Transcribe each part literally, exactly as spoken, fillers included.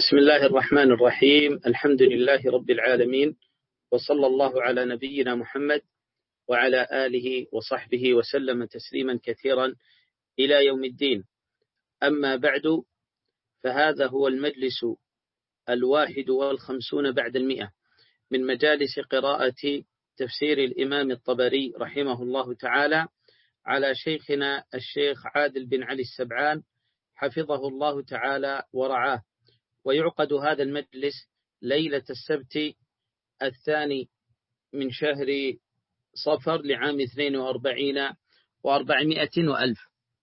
بسم الله الرحمن الرحيم. الحمد لله رب العالمين، وصلى الله على نبينا محمد وعلى آله وصحبه وسلم تسليما كثيرا إلى يوم الدين. أما بعد، فهذا هو المجلس الواحد والخمسون بعد المئة من مجالس قراءة تفسير الإمام الطبري رحمه الله تعالى على شيخنا الشيخ عادل بن علي السبعان حفظه الله تعالى ورعاه. ويعقد هذا المجلس ليلة السبت الثاني من شهر صفر لعام اثنين وأربعين وأربعمائة وألف.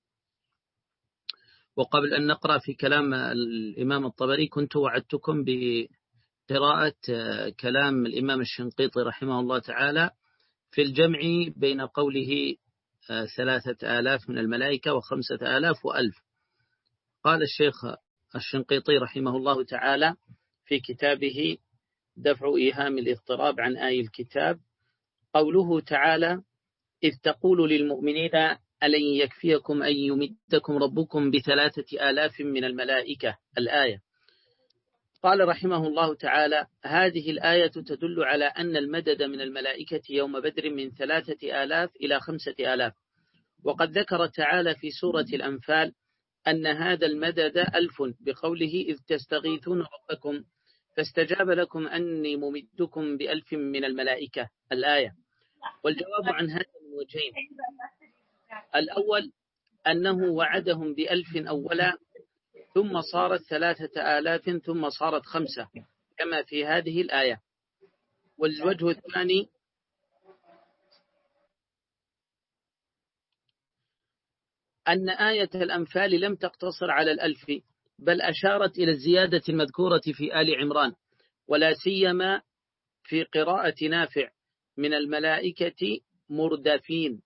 وقبل أن نقرأ في كلام الإمام الطبري، كنت وعدتكم بقراءة كلام الإمام الشنقيطي رحمه الله تعالى في الجمع بين قوله ثلاثة آلاف من الملائكة وخمسة آلاف وألف. قال الشيخ الشنقيطي رحمه الله تعالى في كتابه دفع إيهام الاضطراب عن آي الكتاب: قوله تعالى: إذ تقول للمؤمنين ألن يكفيكم أن يمدكم ربكم بثلاثة آلاف من الملائكة. الآية. قال رحمه الله تعالى: هذه الآية تدل على أن المدد من الملائكة يوم بدر من ثلاثة آلاف إلى خمسة آلاف. وقد ذكر تعالى في سورة الأنفال أن هذا المدد ألف بقوله: إذ تستغيثون ربكم فاستجاب لكم أني ممدكم بألف من الملائكة. الآية. والجواب عن هذا من وجهين: الأول أنه وعدهم بألف أولا، ثم صارت ثلاثة آلاف، ثم صارت خمسة كما في هذه الآية. والوجه الثاني أن آية الأنفال لم تقتصر على الألف، بل أشارت إلى الزيادة المذكورة في آل عمران، ولا سيما في قراءة نافع: من الملائكة مردفين،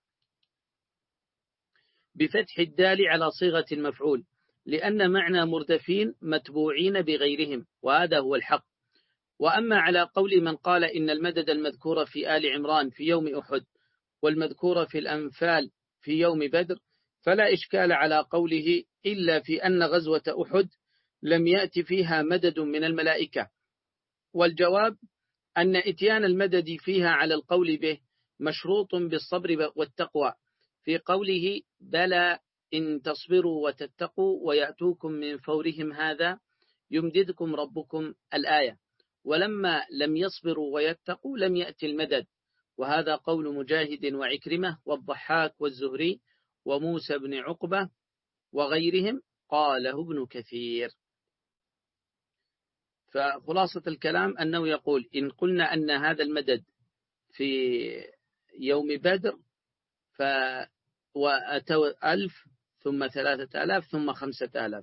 بفتح الدال على صيغة المفعول، لأن معنى مردفين متبوعين بغيرهم، وهذا هو الحق. وأما على قول من قال إن المدد المذكور في آل عمران في يوم أحد والمذكور في الأنفال في يوم بدر، فلا إشكال على قوله، إلا في أن غزوة أحد لم يأتي فيها مدد من الملائكة. والجواب أن إتيان المدد فيها على القول به مشروط بالصبر والتقوى، في قوله: بلى إن تصبروا وتتقوا ويأتوكم من فورهم هذا يمددكم ربكم. الآية. ولما لم يصبروا ويتقوا لم يأتي المدد، وهذا قول مجاهد وعكرمة والضحاك والزهري وموسى بن عقبة وغيرهم، قاله ابن كثير. فخلاصة الكلام أنه يقول: إن قلنا أن هذا المدد في يوم بدر فأتوا ألف، ثم ثلاثة آلاف، ثم خمسة آلاف.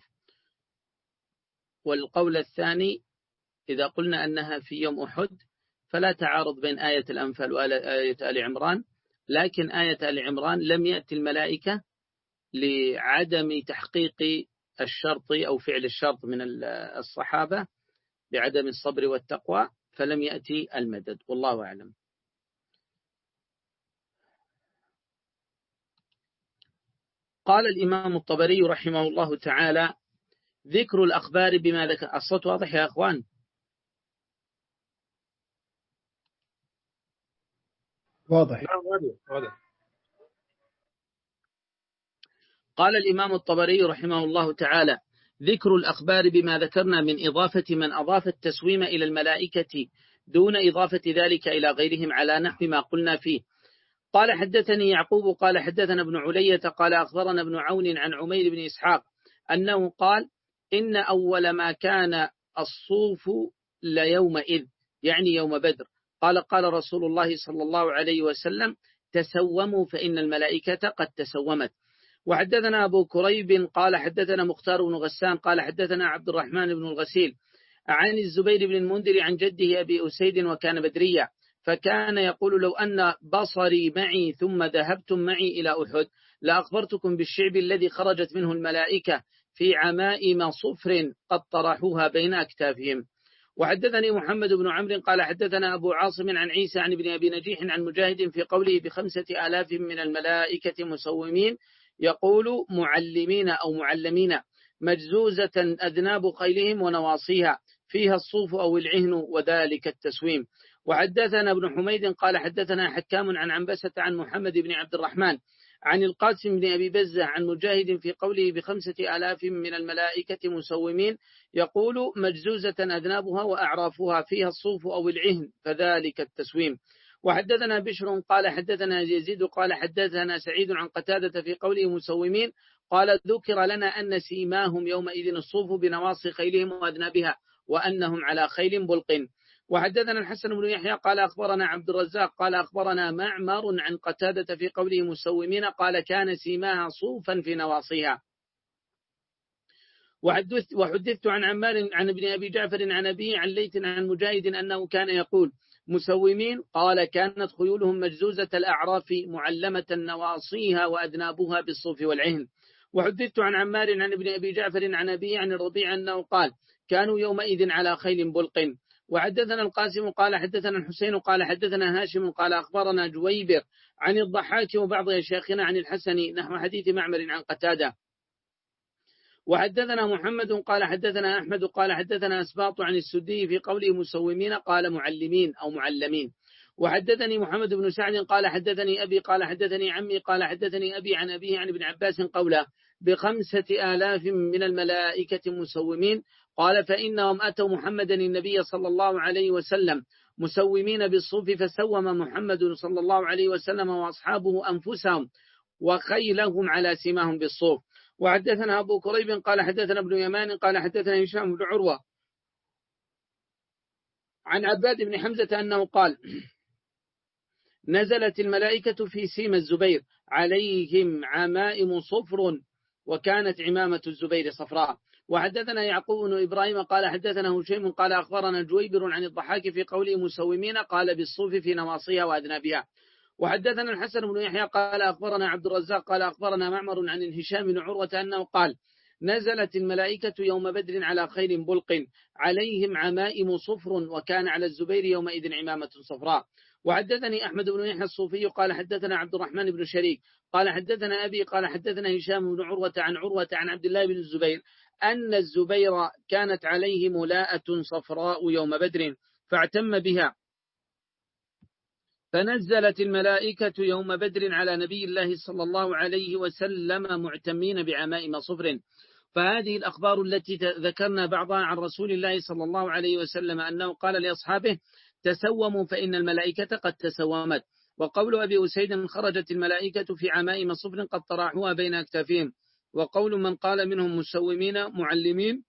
والقول الثاني إذا قلنا أنها في يوم أحد فلا تعارض بين آية الأنفال وآية آل عمران، لكن آية آل عمران لم يأتي الملائكة لعدم تحقيق الشرط أو فعل الشرط من الصحابة بعدم الصبر والتقوى، فلم يأتي المدد، والله أعلم. قال الإمام الطبري رحمه الله تعالى: ذكر الأخبار بما ذكر. الصوت واضح يا أخوان؟ واضح. قال الإمام الطبري رحمه الله تعالى: ذكر الأخبار بما ذكرنا من إضافة من أضاف التسويم إلى الملائكة دون إضافة ذلك إلى غيرهم على نحو ما قلنا فيه. قال: حدثني يعقوب قال حدثنا ابن علية قال أخبرنا ابن عون عن عمير بن إسحاق أنه قال: إن أول ما كان الصوف ليومئذ، يعني يوم بدر. قال: قال رسول الله صلى الله عليه وسلم: تسوموا فإن الملائكة قد تسومت. وحدثنا أبو كريب قال حدثنا مختار بن غسان قال حدثنا عبد الرحمن بن الغسيل عن الزبير بن المنذر عن جده أبي أسيد وكان بدريا، فكان يقول: لو أن بصري معي ثم ذهبتم معي إلى أحد لأخبرتكم بالشعب الذي خرجت منه الملائكة في عمائم صفر قد طرحوها بين أكتافهم. وحدثني محمد بن عمرو قال حدثنا أبو عاصم عن عيسى عن ابن أبي نجيح عن مجاهد في قوله: بخمسة آلاف من الملائكة مسومين، يقول معلمين أو معلمين، مجزوزة أذناب خيلهم ونواصيها، فيها الصوف أو العهن وذلك التسويم. وحدثنا ابن حميد قال حدثنا حكام عن عنبسة عن محمد بن عبد الرحمن عن القاسم بن أبي بزة عن مجاهد في قوله بخمسة آلاف من الملائكة مسومين، يقول مجزوزة أذنابها وأعرافها فيها الصوف أو العهن فذلك التسويم. وحدثنا بشر قال حدثنا يزيد قال حدثنا سعيد عن قتادة في قوله مسومين قال ذكر لنا أن سيماهم يومئذ الصوف بنواصي خيلهم وأذنابها وأنهم على خيل بلق. وحدثنا الحسن بن يحيى قال أخبرنا عبد الرزاق قال أخبرنا معمر عن قتادة في قوله مسومين قال كان سيماها صوفا في نواصيها. وحدثت عن عمار عن ابن أبي جعفر عن أبيه عن ليث عن مجاهد أنه كان يقول مسومين قال كانت خيولهم مجزوزة الأعراف معلمة نواصيها وأذنابها بالصوف والعهن. وحدثت عن عمار عن ابن أبي جعفر عن أبيه عن الربيع أنه قال كانوا يومئذ على خيل بلق. وحدثنا القاسم قال حدثنا الحسين قال حدثنا هاشم قال أخبرنا جويبر عن الضحاك وبعض شيخنا عن الحسن نحو حديث معمر عن قتادة. وحدثنا محمد قال حدثنا أحمد قال حدثنا أسباط عن السدي في قوله مسومين قال معلمين أو معلمين. وحدثني محمد بن سعد قال حدثني أبي قال حدثني عمي قال حدثني أبي عن أبيه عن ابن عباس قوله بخمسة آلاف من الملائكة مسومين قال فإنهم أتوا محمدا النبي صلى الله عليه وسلم مسومين بالصوف فسوم محمد صلى الله عليه وسلم وأصحابه أنفسهم وخيلهم على سماهم بالصوف. وحدثنا أبو كريب قال حدثنا ابن يمان قال حدثنا هشام بن عروة عن عباد بن حمزة أنه قال نزلت الملائكة في سيما الزبير عليهم عمائم صفر وكانت عمامة الزبير صفراء. وحدثنا يعقوب بن إبراهيم قال حدثنا هشيم قال أخبرنا جويبر عن الضحاك في قوله مسومين قال بالصوف في نواصيها وأذنابها. وحدثنا الحسن بن يحيى قال أخبرنا عبد الرزاق قال أخبرنا معمر عن هشام بن عروة أنه قال نزلت الملائكة يوم بدر على خيل بلق عليهم عمائم صفر وكان على الزبير يومئذ عمامة صفراء. وحدثني أحمد بن يحيى الصوفي قال حدثنا عبد الرحمن بن شريك قال حدثنا أبي قال حدثنا هشام بن عروة عن عروة عن عبد الله بن الزبير أن الزبير كانت عليه ملاءة صفراء يوم بدر فاعتم بها فنزلت الملائكة يوم بدر على نبي الله صلى الله عليه وسلم معتمين بعمائم صفر. فهذه الأخبار التي ذكرنا بعضها عن رسول الله صلى الله عليه وسلم أنه قال لأصحابه تسوموا فإن الملائكة قد تسومت. وقول أبي أسيد خرجت الملائكة في عمائم صفر قد طرحوها بين أكتافهم. وقول من قال منهم مسومين معلمين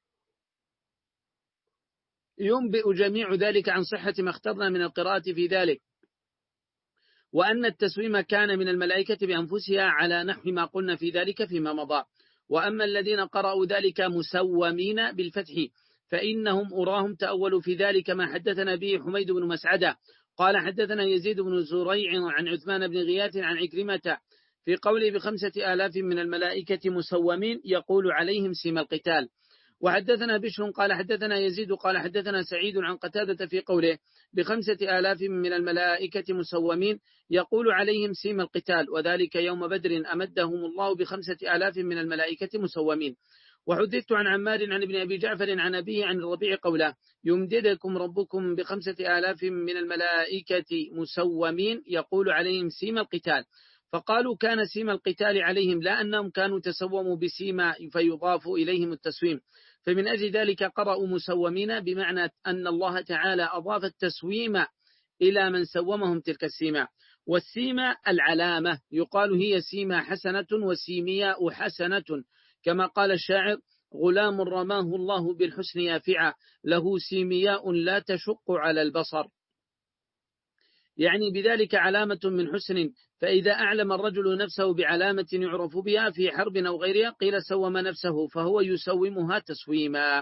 ينبئ جميع ذلك عن صحة ما اخترنا من القراءة في ذلك، وأن التسويم كان من الملائكة بأنفسها على نحو ما قلنا في ذلك فيما مضى. وأما الذين قرأوا ذلك مسومين بالفتح فإنهم أراهم تأولوا في ذلك ما حدثنا به حميد بن مسعدة قال حدثنا يزيد بن زريع عن عثمان بن غياث عن عكرمة في قوله بخمسة آلاف من الملائكة مسومين يقول عليهم سيم القتال. وحدثنا بشر قال حدثنا يزيد قال حدثنا سعيد عن قتادة في قوله بخمسة آلاف من الملائكة مسومين يقول عليهم سيم القتال وذلك يوم بدر أمدهم الله بخمسة آلاف من الملائكة مسومين. وحدثت عن عمار عن ابن أبي جعفر عن أبيه عن الربيع قوله يمددكم ربكم بخمسة آلاف من الملائكة مسومين يقول عليهم سيم القتال. فقالوا كان سيم القتال عليهم لا أنهم كانوا تسوموا بسيما فيضاف إليهم التسويم، فمن أجل ذلك قرأوا مسومين بمعنى أن الله تعالى أضاف التسويم إلى من سومهم تلك السيما. والسيما العلامة يقال هي سيما حسنة وسيمياء حسنة كما قال الشاعر غلام رماه الله بالحسن يافعا له سيمياء لا تشق على البصر، يعني بذلك علامة من حسن. فإذا أعلم الرجل نفسه بعلامة يعرف بها في حرب أو غيرها قيل سوم نفسه فهو يسومها تسويما.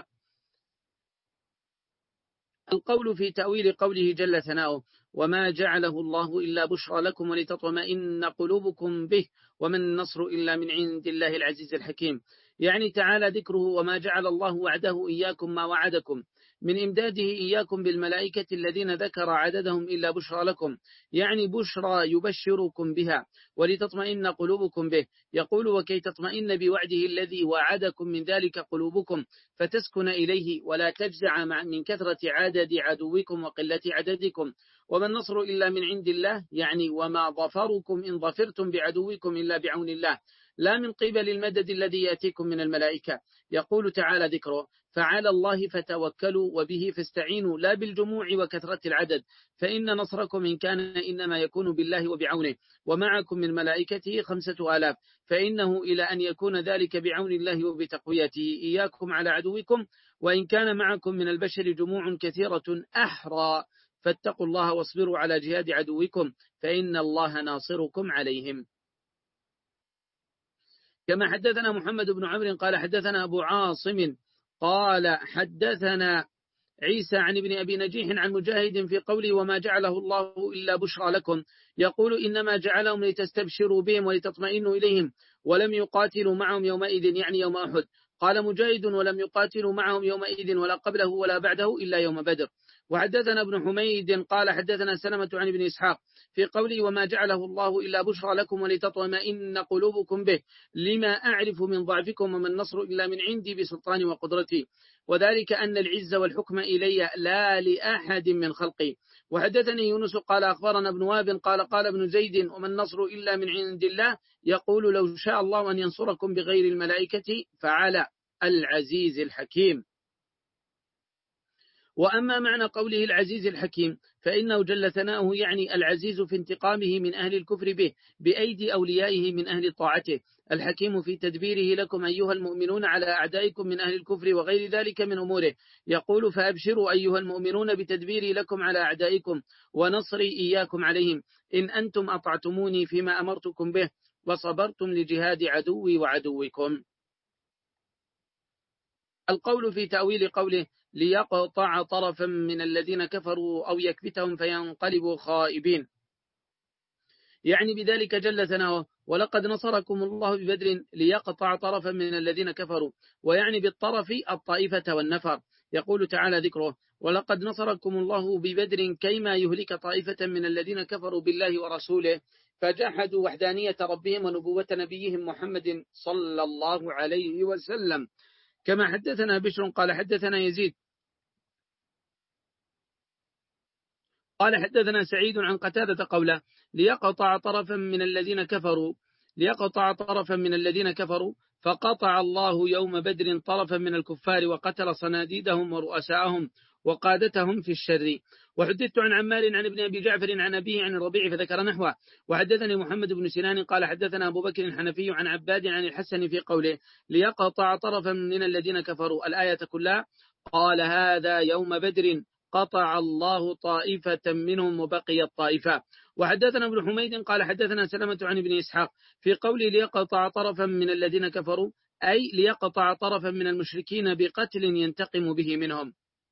القول في تأويل قوله جل ثناؤه وما جعله الله إلا بشرى لكم ولتطمئن قلوبكم به وما النصر إلا من عند الله العزيز الحكيم، يعني تعالى ذكره وما جعل الله وعده إياكم ما وعدكم، من إمداده إياكم بالملائكة الذين ذكر عددهم إلا بشرى لكم، يعني بشرى يبشركم بها ولتطمئن قلوبكم به. يقول وكي تطمئن بوعده الذي وعدكم من ذلك قلوبكم فتسكن إليه ولا تجزع من كثرة عدد عدوكم وقلة عددكم. وما النصر إلا من عند الله، يعني وما ظفركم إن ظفرتم بعدوكم إلا بعون الله، لا من قبل المدد الذي يأتيكم من الملائكة. يقول تعالى ذكره فعلى الله فتوكلوا وبه فاستعينوا لا بالجموع وكثرة العدد، فإن نصركم إن كان إنما يكون بالله وبعونه، ومعكم من ملائكته خمسة آلاف، فإنه إلى أن يكون ذلك بعون الله وبتقويته إياكم على عدوكم، وإن كان معكم من البشر جموع كثيرة أحرى، فاتقوا الله واصبروا على جهاد عدوكم فإن الله ناصركم عليهم. كما حدثنا محمد بن عمرو قال حدثنا أبو عاصم قال حدثنا عيسى عن ابن أبي نجيح عن مجاهد في قوله وما جعله الله إلا بشرى لكم، يقول إنما جعلهم لتستبشروا بهم ولتطمئنوا إليهم، ولم يقاتلوا معهم يومئذ، يعني يوم أحد. قال مجاهد ولم يقاتلوا معهم يومئذ ولا قبله ولا بعده إلا يوم بدر. وحدثنا ابن حميد قال حدثنا سلمة عن ابن إسحاق في قوله وما جعله الله إلا بشرى لكم ولتطمئن قلوبكم به، لما أعرف من ضعفكم وما النصر إلا من عندي بسلطان وقدرتي، وذلك أن العز والحكم إلي لا لأحد من خلقي. وحدثني يونس قال أخبرنا ابن وهب قال قال ابن زيد وما النصر إلا من عند الله، يقول لو شاء الله أن ينصركم بغير الملائكة فعلى العزيز الحكيم. وأما معنى قوله العزيز الحكيم فإنه جل ثناؤه يعني العزيز في انتقامه من أهل الكفر به بأيدي أوليائه من أهل طاعته، الحكيم في تدبيره لكم أيها المؤمنون على أعدائكم من أهل الكفر وغير ذلك من أموره. يقول فأبشروا أيها المؤمنون بتدبيري لكم على أعدائكم ونصري إياكم عليهم، إن أنتم أطعتموني فيما أمرتكم به وصبرتم لجهاد عدوي وعدوكم. القول في تأويل قوله ليقطع طرفا من الذين كفروا أو يكبتهم فينقلبوا خائبين، يعني بذلك جل ثناؤه ولقد نصركم الله ببدر ليقطع طرفا من الذين كفروا، ويعني بالطرف الطائفة والنفر. يقول تعالى ذكره ولقد نصركم الله ببدر كيما يهلك طائفة من الذين كفروا بالله ورسوله فجحدوا وحدانية ربهم ونبوة نبيهم محمد صلى الله عليه وسلم. كما حدثنا بشر قال حدثنا يزيد قال حدثنا سعيد عن قتادة قوله ليقطع طرفا من الذين كفروا ليقطع طرفا من الذين كفروا فقطع الله يوم بدر طرفا من الكفار وقتل صناديدهم ورؤساءهم وقادتهم في الشر. وحدثت عن عمار عن ابن أبي جعفر عن أبيه عن الربيع فذكر نحوه. وحدثني محمد بن سنان قال حدثنا أبو بكر الحنفي عن عباد عن الحسن في قوله ليقطع طرفا من الذين كفروا الآية كلها، قال هذا يوم بدر قطع الله طائفة منهم وبقي الطائفة. وحدثنا ابن حميد قال حدثنا سلمة عن ابن إسحاق في قوله ليقطع طرفا من الذين كفروا أي ليقطع طرفا من المشركين بقتل ينتقم به منهم.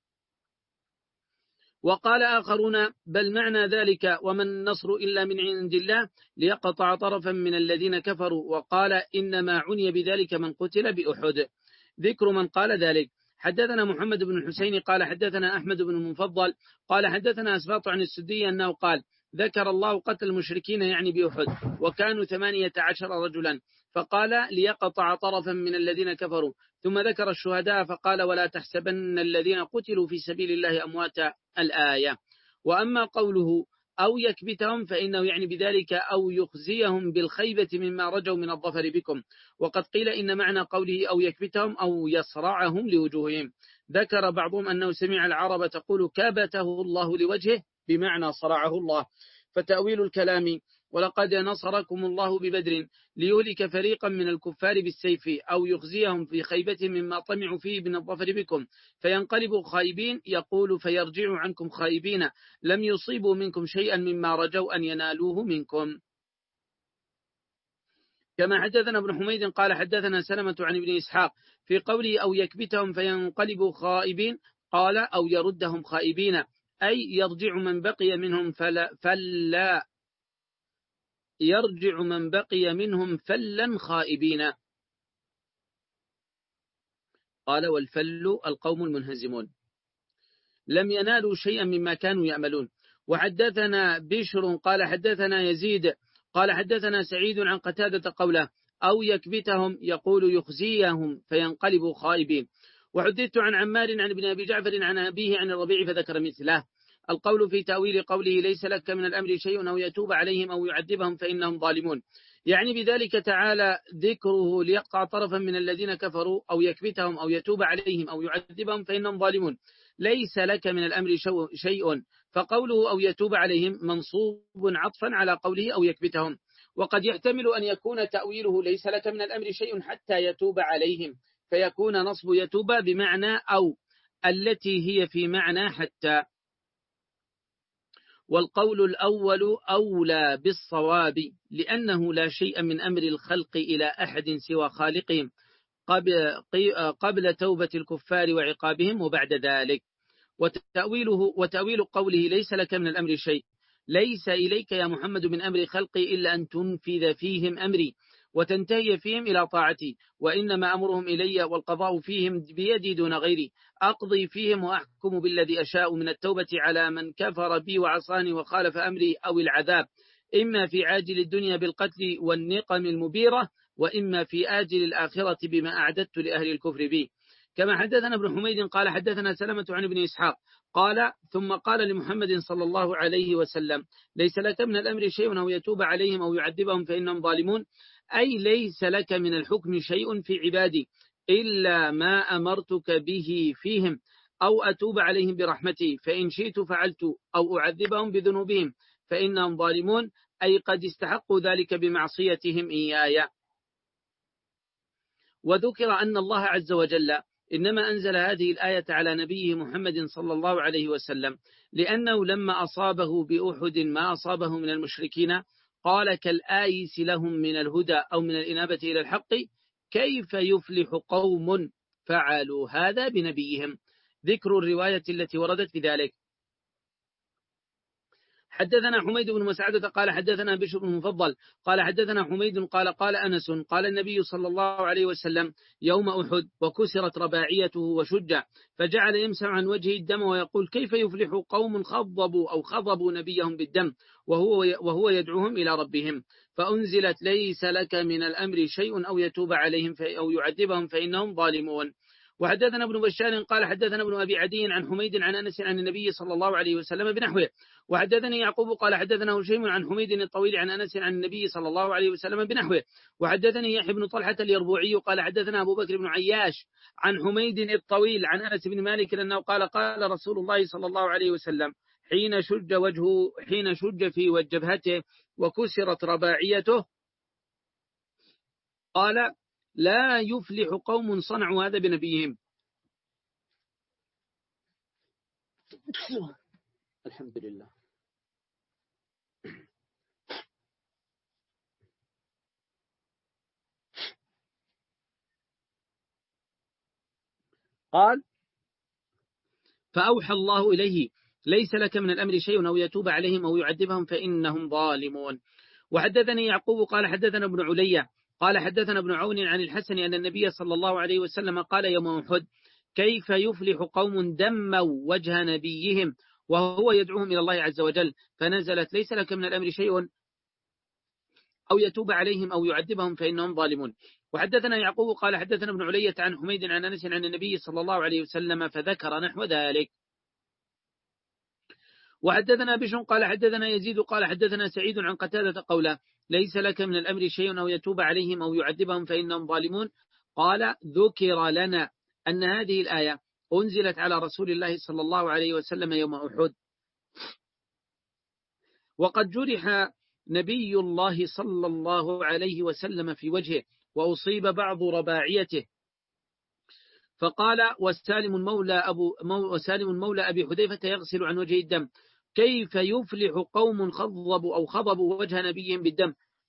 وقال آخرون بل معنى ذلك وما النصر إلا من عند الله ليقطع طرفا من الذين كفروا، وقال إنما عني بذلك من قتل بأحد. ذكر من قال ذلك. حدثنا محمد بن الحسين قال حدثنا أحمد بن المفضل قال حدثنا أسباط عن السدي أنه قال ذكر الله قتل المشركين يعني بأحد وكانوا ثمانية عشر رجلا، فقال ليقطع طرفا من الذين كفروا، ثم ذكر الشهداء فقال ولا تحسبن الذين قتلوا في سبيل الله أمواتا الآية. وأما قوله أو يكبتهم فإنه يعني بذلك أو يخزيهم بالخيبة مما رجوا من الظفر بكم. وقد قيل إن معنى قوله أو يكبتهم أو يصرعهم لوجوههم. ذكر بعضهم أنه سمع العرب تقول كابته الله لوجهه بمعنى صرعه الله. فتأويل الكلام ولقد نصركم الله ببدر ليهلك فريقا من الكفار بالسيف أو يخزيهم في خيبة مما طمعوا فيه من الظفر بكم فينقلبوا خائبين، يقول فيرجعوا عنكم خائبين لم يصيبوا منكم شيئا مما رجوا أن ينالوه منكم. كما حدثنا ابن حميد قال حدثنا سلمة عن ابن إسحاق في قوله أو يكبتهم فينقلبوا خائبين قال أو يردهم خائبين أي يرجع من بقي منهم فلا, فلا يرجع من بقي منهم فلا خائبين. قال والفل القوم المنهزمون. لم ينالوا شيئا مما كانوا يأملون. وحدثنا بشر قال حدثنا يزيد قال حدثنا سعيد عن قتادة قوله أو يكبتهم يقول يخزيهم فينقلبوا خائبين. وحدثت عن عمار عن ابن أبي جعفر عن أبيه عن الربيع فذكر مثله. القول في تأويل قوله ليس لك من الأمر شيء أو يتوب عليهم أو يعذبهم فإنهم ظالمون، يعني بذلك تعالى ذكره ليقطع طرفا من الذين كفروا أو يكبتهم أو يتوب عليهم أو يعذبهم فإنهم ظالمون. ليس لك من الأمر شيء، فقوله أو يتوب عليهم منصوب عطفا على قوله أو يكبتهم. وقد يحتمل أن يكون تأويله ليس لك من الأمر شيء حتى يتوب عليهم، فيكون نصب يتوب بمعنى أو التي هي في معنى حتى. والقول الأول أولى بالصواب، لأنه لا شيء من أمر الخلق إلى أحد سوى خالقهم قبل, قبل توبة الكفار وعقابهم وبعد ذلك. وتأويله وتأويل قوله ليس لك من الأمر شيء، ليس إليك يا محمد من أمر خلقي إلا أن تنفذ فيهم أمري وتنتهي فيهم إلى طاعتي، وإنما أمرهم إلي والقضاء فيهم بيدي دون غيري، أقضي فيهم وأحكم بالذي أشاء من التوبة على من كفر بي وعصاني وخالف أمري، أو العذاب إما في عاجل الدنيا بالقتل والنقم المبيرة، وإما في آجل الآخرة بما أعددت لأهل الكفر بي. كما حدثنا ابن حميد قال حدثنا سلمة عن ابن إسحاق قال ثم قال لمحمد صلى الله عليه وسلم ليس لك من الأمر شيء أو يتوب عليهم أو يعذبهم فإنهم ظالمون، أي ليس لك من الحكم شيء في عبادي إلا ما أمرتك به فيهم، أو أتوب عليهم برحمتي فإن شئت فعلت، أو أعذبهم بذنوبهم فإنهم ظالمون، أي قد استحقوا ذلك بمعصيتهم إياي. وذكر أن الله عز وجل إنما أنزل هذه الآية على نبيه محمد صلى الله عليه وسلم لأنه لما أصابه بأحد ما أصابه من المشركين قال كالآيس لهم من الهدى أو من الإنابة إلى الحق كيف يفلح قوم فعلوا هذا بنبيهم. ذكر الرواية التي وردت في ذلك. حدثنا حميد بن مسعدة قال حدثنا بشر بن مفضل قال حدثنا حميد قال قال أنس قال النبي صلى الله عليه وسلم يوم أحد وكسرت رباعيته وشج فجعل يمسح عن وجهه الدم ويقول كيف يفلح قوم خضبوا أو خضبوا نبيهم بالدم وهو وهو يدعوهم إلى ربهم، فأنزلت ليس لك من الأمر شيء أو يتوب عليهم أو يعذبهم فإنهم ظالمون. وحدثنا ابن بشار قال حدثنا ابن أبي عدي عن حميد عن أنس عن النبي صلى الله عليه وسلم بنحوه. وحدثني يعقوب قال حدثنا هشيم عن حميد الطويل عن أنس عن النبي صلى الله عليه وسلم بنحوه. وحدثني يحيى بن طلحة اليربوعي قال حدثنا أبو بكر بن عياش عن حميد الطويل عن أنس بن مالك أنه قال قال رسول الله صلى الله عليه وسلم حين شج وجهه حين شج في وجبهته وكسرت رباعيته قال لا يفلح قوم صنعوا هذا بنبيهم. الحمد لله. قال فأوحى الله إليه ليس لك من الأمر شيء أو يتوب عليهم أو يعذبهم فإنهم ظالمون. وحدثني يعقوب قال حدثنا ابن عليا قال حدثنا ابن عون عن الحسن أن النبي صلى الله عليه وسلم قال يوم أحد كيف يفلح قوم دموا وجه نبيهم وهو يدعوهم إلى الله عز وجل، فنزلت ليس لك من الأمر شيء أو يتوب عليهم أو يعذبهم فإنهم ظالمون. وحدثنا يعقوب قال حدثنا ابن علية عن حميد عن أنس عن النبي صلى الله عليه وسلم فذكر نحو ذلك. وحدثنا بشر قال حدثنا يزيد قال حدثنا سعيد عن قتادة قوله ليس لك من الأمر شيء أو يتوب عليهم أو يعذبهم فإنهم ظالمون. قال ذكر لنا أن هذه الآية أنزلت على رسول الله صلى الله عليه وسلم يوم أحد، وقد جرح نبي الله صلى الله عليه وسلم في وجهه وأصيب بعض رباعيته، فقال وسالم مولى أبو وسالم مولى أبي حذيفة يغسل عن وجه الدم كيف يفلح قوم خضبوا أو خضبوا وجه نبيهم بالدم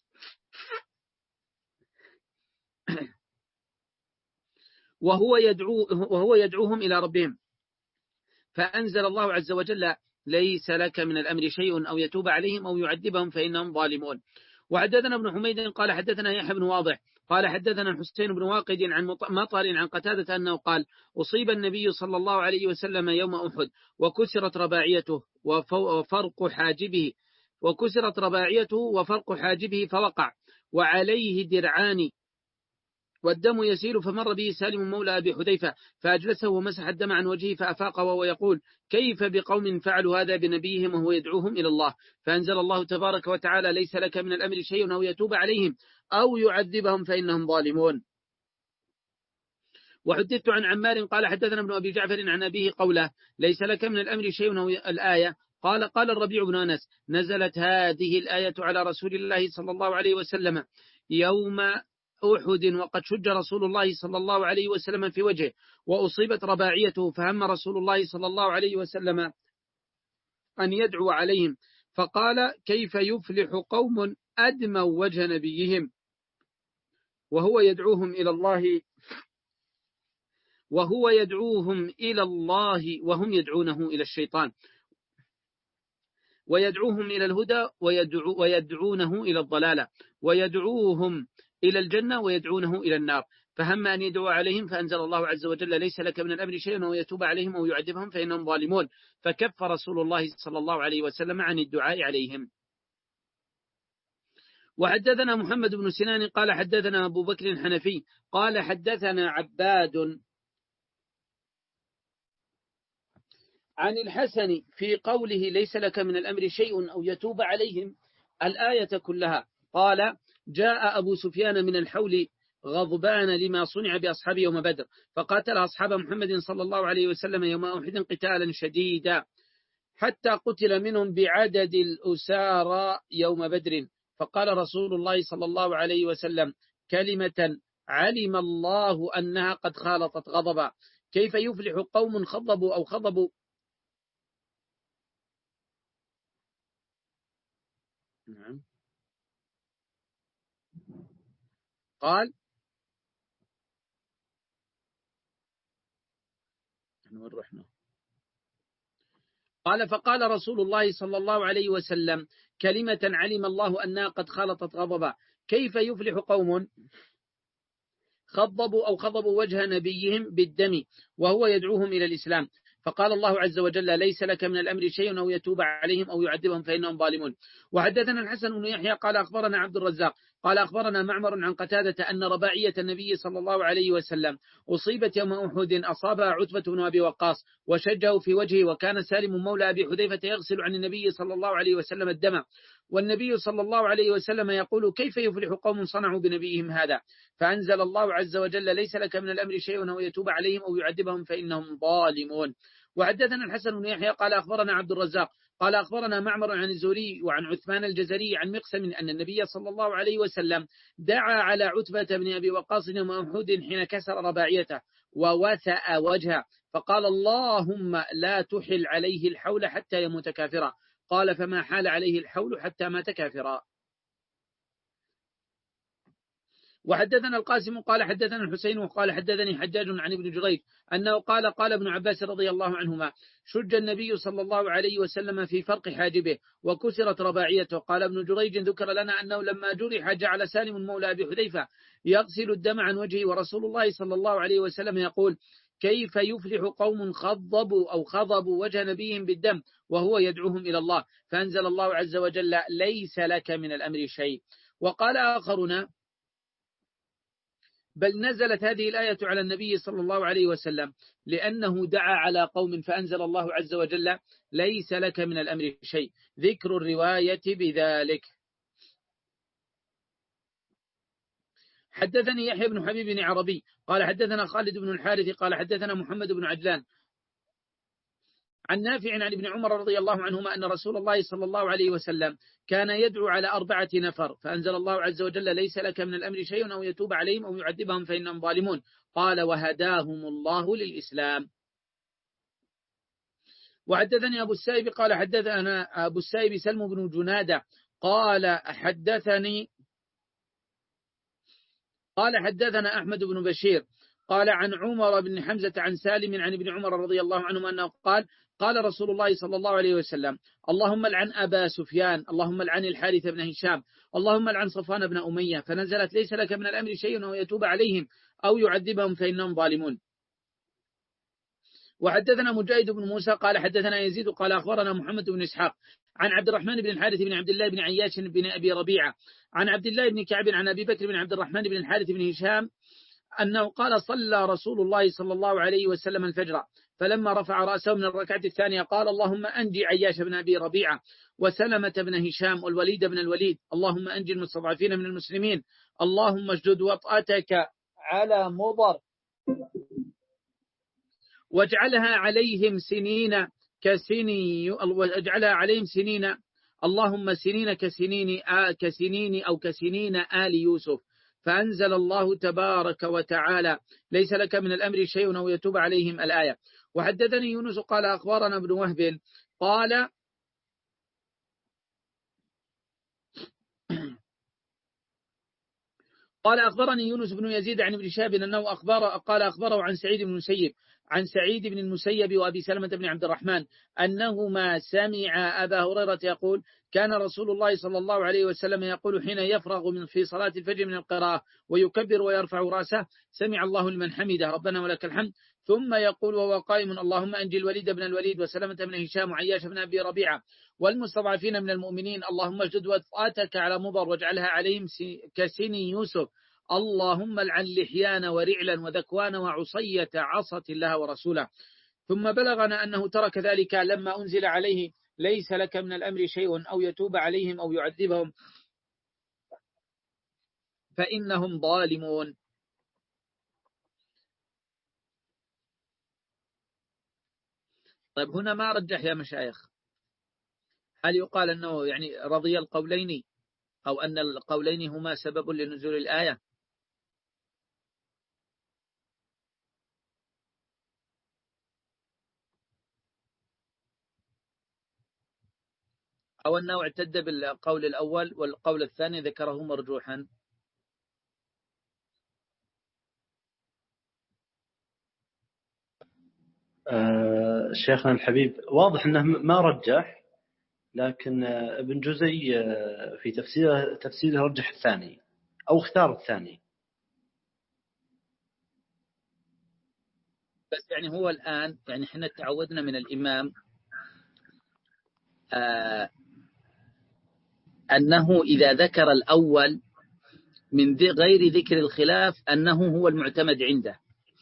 وهو يدعو وهو يدعوهم إلى ربهم، فأنزل الله عز وجل ليس لك من الأمر شيء أو يتوب عليهم أو يعذبهم فإنهم ظالمون. وحدثنا ابن حميد قال حدثنا يحيى بن واضح قال حدثنا الحسين بن واقد عن مطر عن قتادة أنه قال أصيب النبي صلى الله عليه وسلم يوم أحد وكسرت رباعيته وفرق حاجبه وكسرت رباعيته وفرق حاجبه فوقع وعليه درعان والدم يسيل، فمر به سالم مولى أبي حذيفة فأجلسه ومسح الدم عن وجهه فأفاق وهو يقول كيف بقوم فعلوا هذا بنبيهم وهو يدعوهم إلى الله؟ فأنزل الله تبارك وتعالى ليس لك من الأمر شيء أو يتوب عليهم أو يعذبهم فإنهم ظالمون. وحدثت عن عمار قال حدثنا ابن أبي جعفر عن أبيه قوله ليس لك من الأمر شيء أو الآية. قال قال الربيع بن أنس نزلت هذه الآية على رسول الله صلى الله عليه وسلم يوم أحد وقد شج رسول الله صلى الله عليه وسلم في وجهه وأصيبت رباعيته، فهم رسول الله صلى الله عليه وسلم أن يدعو عليهم فقال كيف يفلح قوم أدموا وجه نبيهم وهو يدعوهم إلى الله وهو يدعوهم إلى الله وهم يدعونه إلى الشيطان ويدعوهم إلى الهدى ويدعو ويدعونه إلى الضلالة ويدعوهم إلى الجنة ويدعونه إلى النار، فهم أن يدعو عليهم فأنزل الله عز وجل ليس لك من الأمر شيء أو يتوب عليهم أو يعذبهم فإنهم ظالمون، فكف رسول الله صلى الله عليه وسلم عن الدعاء عليهم. وحدثنا محمد بن سنان قال حدثنا أبو بكر الحنفي قال حدثنا عباد عن الحسن في قوله ليس لك من الأمر شيء أو يتوب عليهم الآية كلها. قال جاء أبو سفيان من الحول غضبان لما صنع بأصحاب يوم بدر فقاتل أصحاب محمد صلى الله عليه وسلم يوم أحد قتالا شديدا حتى قتل منهم بعدد الأسارى يوم بدر، فقال رسول الله صلى الله عليه وسلم كلمة علم الله أنها قد خالطت غضبا كيف يفلح قوم خضبوا أو خضبوا نعم قال قال فقال رسول الله صلى الله عليه وسلم كلمة علم الله أنها قد خالطت غضبا كيف يفلح قوم خضبوا أو خضبوا وجه نبيهم بالدم وهو يدعوهم إلى الإسلام، فقال الله عز وجل ليس لك من الأمر شيء أو يتوب عليهم أو يعذبهم فإنهم ظالمون. وحدثنا الحسن بن يحيى قال أخبرنا عبد الرزاق قال أخبرنا معمر عن قتادة أن رباعية النبي صلى الله عليه وسلم أصيبت يوم أحد أصابها عتبة بن أبي وقاص وشجه في وجهه، وكان سالم مولى أبي حذيفة يغسل عن النبي صلى الله عليه وسلم الدم، والنبي صلى الله عليه وسلم يقول كيف يفلح قوم صنعوا بنبيهم هذا؟ فأنزل الله عز وجل ليس لك من الأمر شيء أو يتوب عليهم أو يعذبهم فإنهم ظالمون. وحدثنا الحسن بن يحيى قال أخبرنا عبد الرزاق قال أخبرنا معمر عن الزهري وعن عثمان الجزري عن مقسم أن النبي صلى الله عليه وسلم دعا على عتبة بن أبي وقاص يوم أحد حين كسر رباعيته ووثأ وجهه فقال اللهم لا تحل عليه الحول حتى يموت كافرا، قال فما حال عليه الحول حتى مات كافرا. وحدثنا القاسم قال حدثنا الحسين وقال حدثني حجاج عن ابن جريج أنه قال قال ابن عباس رضي الله عنهما شج النبي صلى الله عليه وسلم في فرق حاجبه وكسرت رباعيته. قال ابن جريج ذكر لنا أنه لما جرح جعل سالم مولى أبي حذيفة يغسل الدم عن وجهه ورسول الله صلى الله عليه وسلم يقول كيف يفلح قوم خضبوا أو خضبوا وجه نبيهم بالدم وهو يدعوهم إلى الله، فأنزل الله عز وجل ليس لك من الأمر شيء. وقال آخرون بل نزلت هذه الآية على النبي صلى الله عليه وسلم لأنه دعا على قوم فأنزل الله عز وجل ليس لك من الأمر شيء، ذكر الرواية بذلك. حدثني يحيى بن حبيب بن عربي قال حدثنا خالد بن الحارث قال حدثنا محمد بن عجلان عن نافع عن ابن عمر رضي الله عنهما أن رسول الله صلى الله عليه وسلم كان يدعو على أربعة نفر فأنزل الله عز وجل ليس لك من الأمر شيء أو يتوب عليهم أو يعذبهم فإنهم ظالمون، قال وهداهم الله للإسلام. وحدثني أبو السائب قال حدثنا أبو السائب سلم بن جنادة قال حدثني قال حدثنا أحمد بن بشير قال عن عمر بن حمزة عن سالم عن ابن عمر رضي الله عنهما أنه قال قال رسول الله صلى الله عليه وسلم اللهم لعن أبا سفيان، اللهم لعن الحارث بن هشام، اللهم لعن صفوان بن أمية، فنزلت ليس لك من الأمر شيء أو يتوب عليهم أو يعذبهم فإنهم ظالمون. وحدثنا مجاهد بن موسى قال حدثنا يزيد قال أخبرنا محمد بن إسحاق عن عبد الرحمن بن الحارث بن عبد الله بن عياش بن أبي ربيعة عن عبد الله بن كعب عن أبي بكر بن عبد الرحمن بن الحارث بن هشام أنه قال صلى رسول الله صلى الله عليه وسلم الفجر، فلما رفع رأسه من الركعة الثانية قال اللهم أنجي عياش بن أبي ربيعة وسلمة بن هشام والوليد بن الوليد، اللهم أنجي المستضعفين من المسلمين، اللهم اشدد وطأتك على مضر واجعلها عليهم سنين كسني واجعلها عليهم سنين اللهم سنين كسنين آ كسنين أو كسنين آل يوسف. فأنزل الله تبارك وتعالى ليس لك من الأمر شيء أو يتوب عليهم الآية. وحدثني يونس قال أخبرنا ابن وهب قال قال أخبرني يونس بن يزيد عن ابن شهاب أنه أخبر قال أخبره عن سعيد بن المسيب عن سعيد بن المسيب وأبي سلمة بن عبد الرحمن أنهما سمع أبا هريرة يقول كان رسول الله صلى الله عليه وسلم يقول حين يفرغ من في صلاة الفجر من القراءة ويكبر ويرفع رأسه سمع الله لمن حمده ربنا ولك الحمد، ثم يقول وهو قائم اللهم أنجي الوليد بن الوليد وسلمة بن هشام وعياش بن أبي ربيعة والمستضعفين من المؤمنين، اللهم اشدد وطأتك على مضر واجعلها عليهم كسني يوسف، اللهم العن لحيان ورعلا وذكوان وعصية عصة الله ورسوله. ثم بلغنا أنه ترك ذلك لما أنزل عليه ليس لك من الأمر شيء أو يتوب عليهم أو يعذبهم فإنهم ظالمون. طيب هنا ما رجح يا مشايخ، هل يقال أنه يعني رضي القولين أو أن القولين هما سبب لنزول الآية؟ أو أنه اعتد بالقول الأول والقول الثاني ذكره مرجوحا؟ آه شيخنا الحبيب واضح أنه ما رجح، لكن ابن جزي في تفسيره تفسيره رجح الثاني أو اختار الثاني. بس يعني هو الآن يعني احنا تعودنا من الإمام آه أنه إذا ذكر الأول من غير ذكر الخلاف أنه هو المعتمد عنده.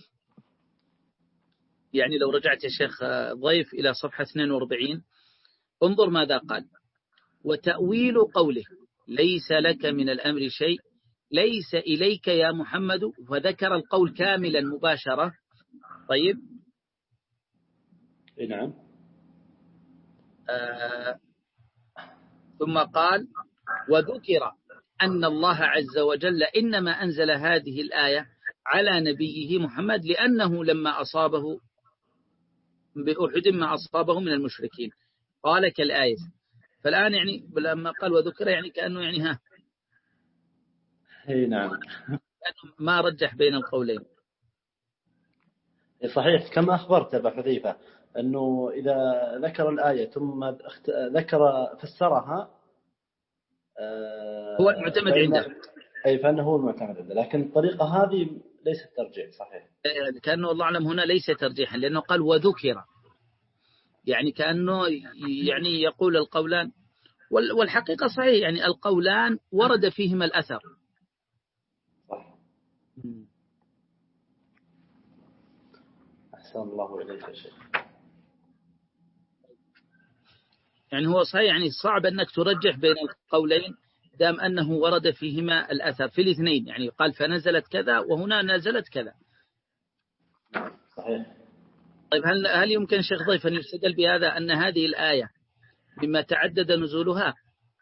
يعني لو رجعت يا شيخ ضيف إلى صفحة اثنين وأربعين انظر ماذا قال: وتأويل قوله ليس لك من الأمر شيء ليس إليك يا محمد، وذكر القول كاملا مباشرة. طيب نعم. آه ثم قال وذكر أن الله عز وجل إنما أنزل هذه الآية على نبيه محمد لأنه لما أصابه بأحد ما أصابه من المشركين قال كالآية. فالآن يعني لما قال وذكر يعني كأنه يعني ها اي نعم ما رجح بين القولين. صحيح كما أخبرت أبا حذيفة أنه إذا ذكر الآية ثم ذكر فسرها هو المعتمد عنده، أي فإنه هو المعتمد عنده، لكن الطريقة هذه ليست ترجيح. صحيح كأنه الله أعلم هنا ليس ترجيحا لأنه قال وذكر، يعني كأنه يعني يقول القولان، والحقيقة صحيح يعني القولان ورد فيهما الأثر. صح. أحسن الله إليك يا شيخ. يعني هو صحيح يعني صعب أنك ترجح بين القولين دام أنه ورد فيهما الأثر في الاثنين، يعني قال فنزلت كذا وهنا نزلت كذا. صحيح. طيب هل هل يمكن شيخ ضيف أن يستدل بهذا أن هذه الآية مما تعدد نزولها؟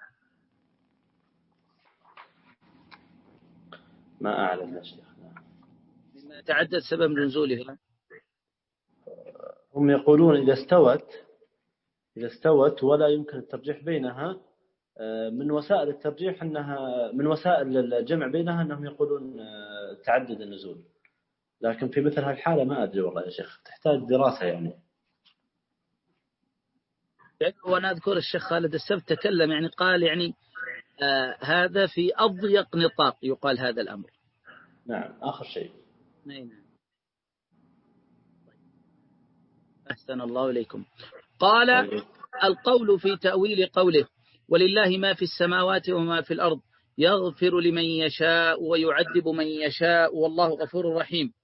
ما أعلم يا شيخ. مما تعدد سبب نزولها. هم يقولون إذا استوت إذا استوت ولا يمكن الترجيح بينها، من وسائل الترجيح أنها من وسائل الجمع بينها أنهم يقولون تعدد النزول، لكن في مثل هالحالة ما أدري والله يا شيخ، تحتاج دراسة يعني. وأنا أذكر الشيخ خالد السبت تكلم يعني قال يعني آه هذا في أضيق نطاق يقال هذا الأمر. نعم آخر شيء. نعم. أحسن الله إليكم. قال طيب. القول في تأويل قوله ولله ما في السماوات وما في الأرض يغفر لمن يشاء ويعذب من يشاء والله غفور رحيم.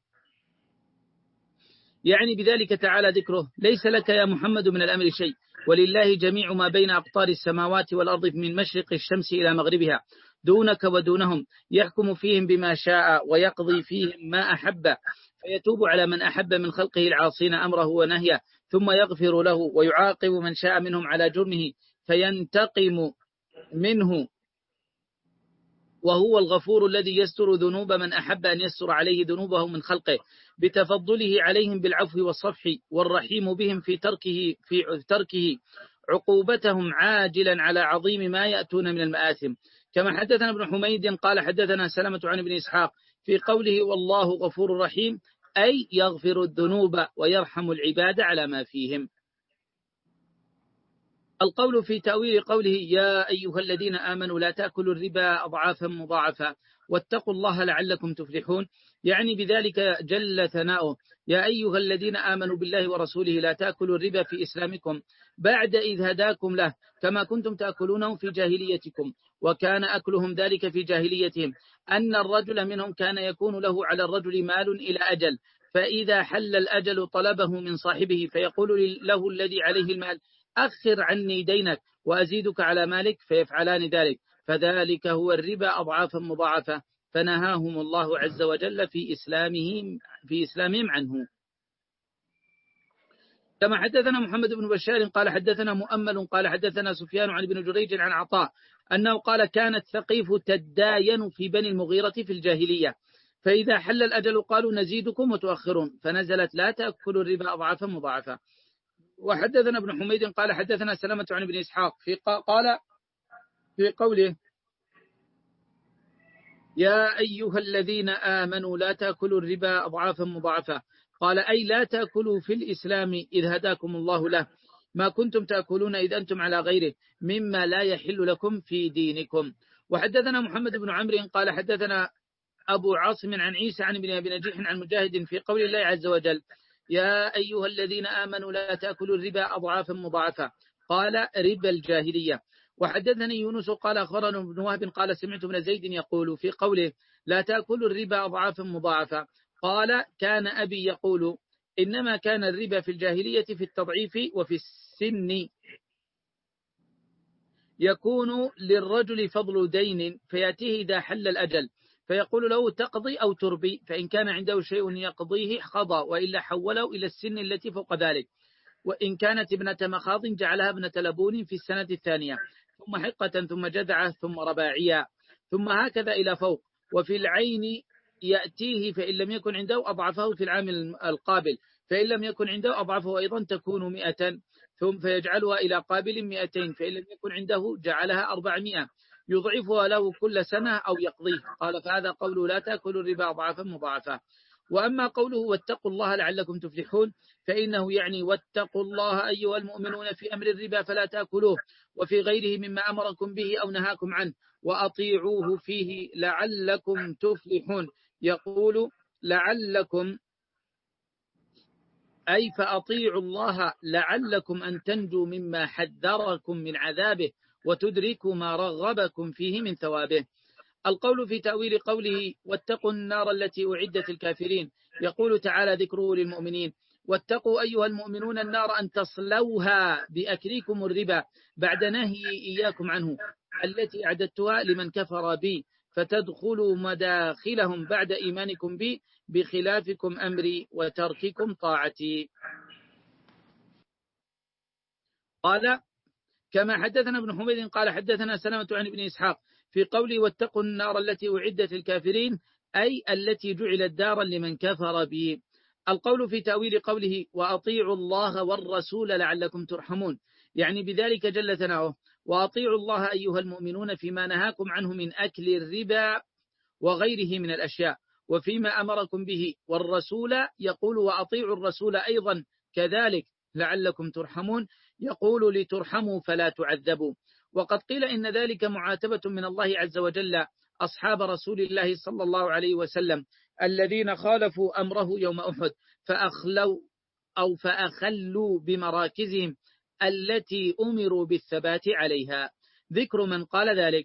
يعني بذلك تعالى ذكره ليس لك يا محمد من الأمر شيء، ولله جميع ما بين أقطار السماوات والأرض من مشرق الشمس إلى مغربها دونك ودونهم، يحكم فيهم بما شاء ويقضي فيهم ما أحب، فيتوب على من أحب من خلقه العاصين أمره ونهيه، ثم يغفر له ويعاقب من شاء منهم على جرمه فينتقم منه، وهو الغفور الذي يستر ذنوب من أحب أن يستر عليه ذنوبه من خلقه بتفضله عليهم بالعفو والصفح، والرحيم بهم في تركه في تركه عقوبتهم عاجلا على عظيم ما يأتون من المآثم. كما حدثنا ابن حميد قال حدثنا سلمة عن ابن إسحاق في قوله والله غفور رحيم أي يغفر الذنوب ويرحم العباد على ما فيهم. القول في تأويل قوله يا أيها الذين آمنوا لا تأكلوا الربا أضعافا مضاعفة واتقوا الله لعلكم تفلحون، يعني بذلك جل ثناؤه يا أيها الذين آمنوا بالله ورسوله لا تأكلوا الربا في إسلامكم بعد إذ هداكم له كما كنتم تأكلونه في جاهليتكم، وكان أكلهم ذلك في جاهليتهم أن الرجل منهم كان يكون له على الرجل مال إلى أجل، فإذا حل الأجل طلبه من صاحبه فيقول له الذي عليه المال أخر عني دينك وأزيدك على مالك، فيفعلان ذلك، فذلك هو الربا أضعافا مضاعفة، فنهاهم الله عز وجل في إسلامهم في إسلامهم عنه. كما حدثنا محمد بن بشار قال حدثنا مؤمل قال حدثنا سفيان عن ابن جريج عن عطاء أنه قال كانت ثقيف تداين في بني المغيرة في الجاهلية، فإذا حل الأجل قالوا نزيدكم وتؤخرون، فنزلت لا تأكلوا الربا أضعافا مضاعفة. وحدثنا ابن حميد قال حدثنا سلمة عن ابن إسحاق في قال في قوله يا أيها الذين آمنوا لا تأكلوا الربا أضعافا مضاعفة، قال أي لا تأكلوا في الإسلام إذ هداكم الله له ما كنتم تأكلون إذ أنتم على غيره مما لا يحل لكم في دينكم. وحدثنا محمد بن عمرو قال حدثنا أبو عاصم عن عيسى عن ابن أبي نجيح عن مجاهد في قول الله عز وجل يا أيها الذين آمنوا لا تأكلوا الربا أضعافا مضاعفة، قال ربا الجاهلية. وحدثني يونس قال أخبرنا ابن وهب قال سمعت ابن زيد يقول في قوله لا تأكلوا الربا أضعافا مضاعفة، قال كان أبي يقول إنما كان الربا في الجاهلية في التضعيف وفي السن، يكون للرجل فضل دين فيأتيه إذا حل الأجل فيقول له تقضي أو تربي، فإن كان عنده شيء يقضيه قضى وإلا حوله إلى السن التي فوق ذلك، وإن كانت ابنة مخاض جعلها ابنة لبون في السنة الثانية، ثم حقة ثم جذعة ثم رباعية، ثم هكذا إلى فوق. وفي العين يأتيه فإن لم يكن عنده أضعفه في العام القابل، فإن لم يكن عنده أضعفه أيضا تكون مئة، ثم فيجعلها إلى قابل مئتين، فإن لم يكن عنده جعلها أربعمائة يضعفها له كل سنة أو يقضيه. قال فهذا قوله لا تأكلوا الربا أضعافا مضاعفة. وأما قوله واتقوا الله لعلكم تفلحون فإنه يعني واتقوا الله أيها المؤمنون في أمر الربا فلا تأكلوه وفي غيره مما أمركم به أو نهاكم عنه، وأطيعوه فيه لعلكم تفلحون. يقول لعلكم أي فأطيعوا الله لعلكم أن تنجوا مما حذركم من عذابه وتدركوا ما رغبكم فيه من ثوابه. القول في تأويل قوله واتقوا النار التي أعدت الكافرين، يقول تعالى ذكره للمؤمنين واتقوا أيها المؤمنون النار أن تصلوها بأكلكم الربا بعد نهي إياكم عنه التي أعددتها لمن كفر بي، فتدخلوا مداخلهم بعد إيمانكم بي بخلافكم أمري وترككم طاعتي. قال كما حدثنا ابن حميد قال حدثنا سلمة عن ابن إسحاق في قوله واتقوا النار التي أعدت الكافرين أي التي جعلت دارا لمن كفر به. القول في تأويل قوله وأطيعوا الله والرسول لعلكم ترحمون، يعني بذلك جل ثناؤه وأطيعوا الله أيها المؤمنون فيما نهاكم عنه من أكل الربا وغيره من الأشياء، وفيما أمركم به، والرسول يقول وأطيعوا الرسول أيضا كذلك لعلكم ترحمون، يقول لترحموا فلا تعذبوا. وقد قيل إن ذلك معاتبة من الله عز وجل أصحاب رسول الله صلى الله عليه وسلم الذين خالفوا أمره يوم أحد فأخلوا أو فأخلوا بمراكزهم التي أمروا بالثبات عليها. ذكر من قال ذلك: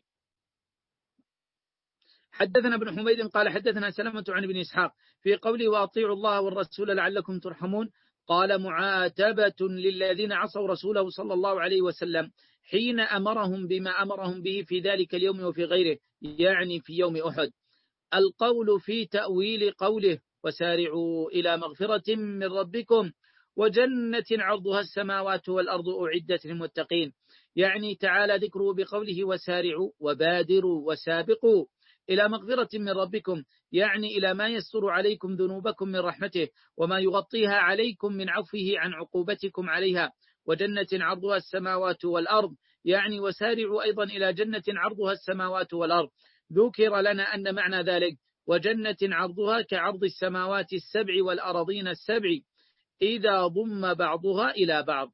حدثنا ابن حميد قال حدثنا سلمة عن ابن إسحاق في قوله وأطيعوا الله والرسول لعلكم ترحمون، قال معاتبة للذين عصوا رسوله صلى الله عليه وسلم حين أمرهم بما أمرهم به في ذلك اليوم وفي غيره، يعني في يوم أحد. القول في تأويل قوله وسارعوا إلى مغفرة من ربكم وجنة عرضها السماوات والأرض أعدت للمتقين، يعني تعالى ذكره بقوله وسارعوا وبادروا وسابقوا إلى مغفرة من ربكم، يعني إلى ما يستر عليكم ذنوبكم من رحمته وما يغطيها عليكم من عفوه عن عقوبتكم عليها، وجنة عرضها السماوات والأرض، يعني وسارعوا أيضا إلى جنة عرضها السماوات والأرض. ذكر لنا أن معنى ذلك وجنة عرضها كعرض السماوات السبع والأراضين السبع إذا ضم بعضها إلى بعض.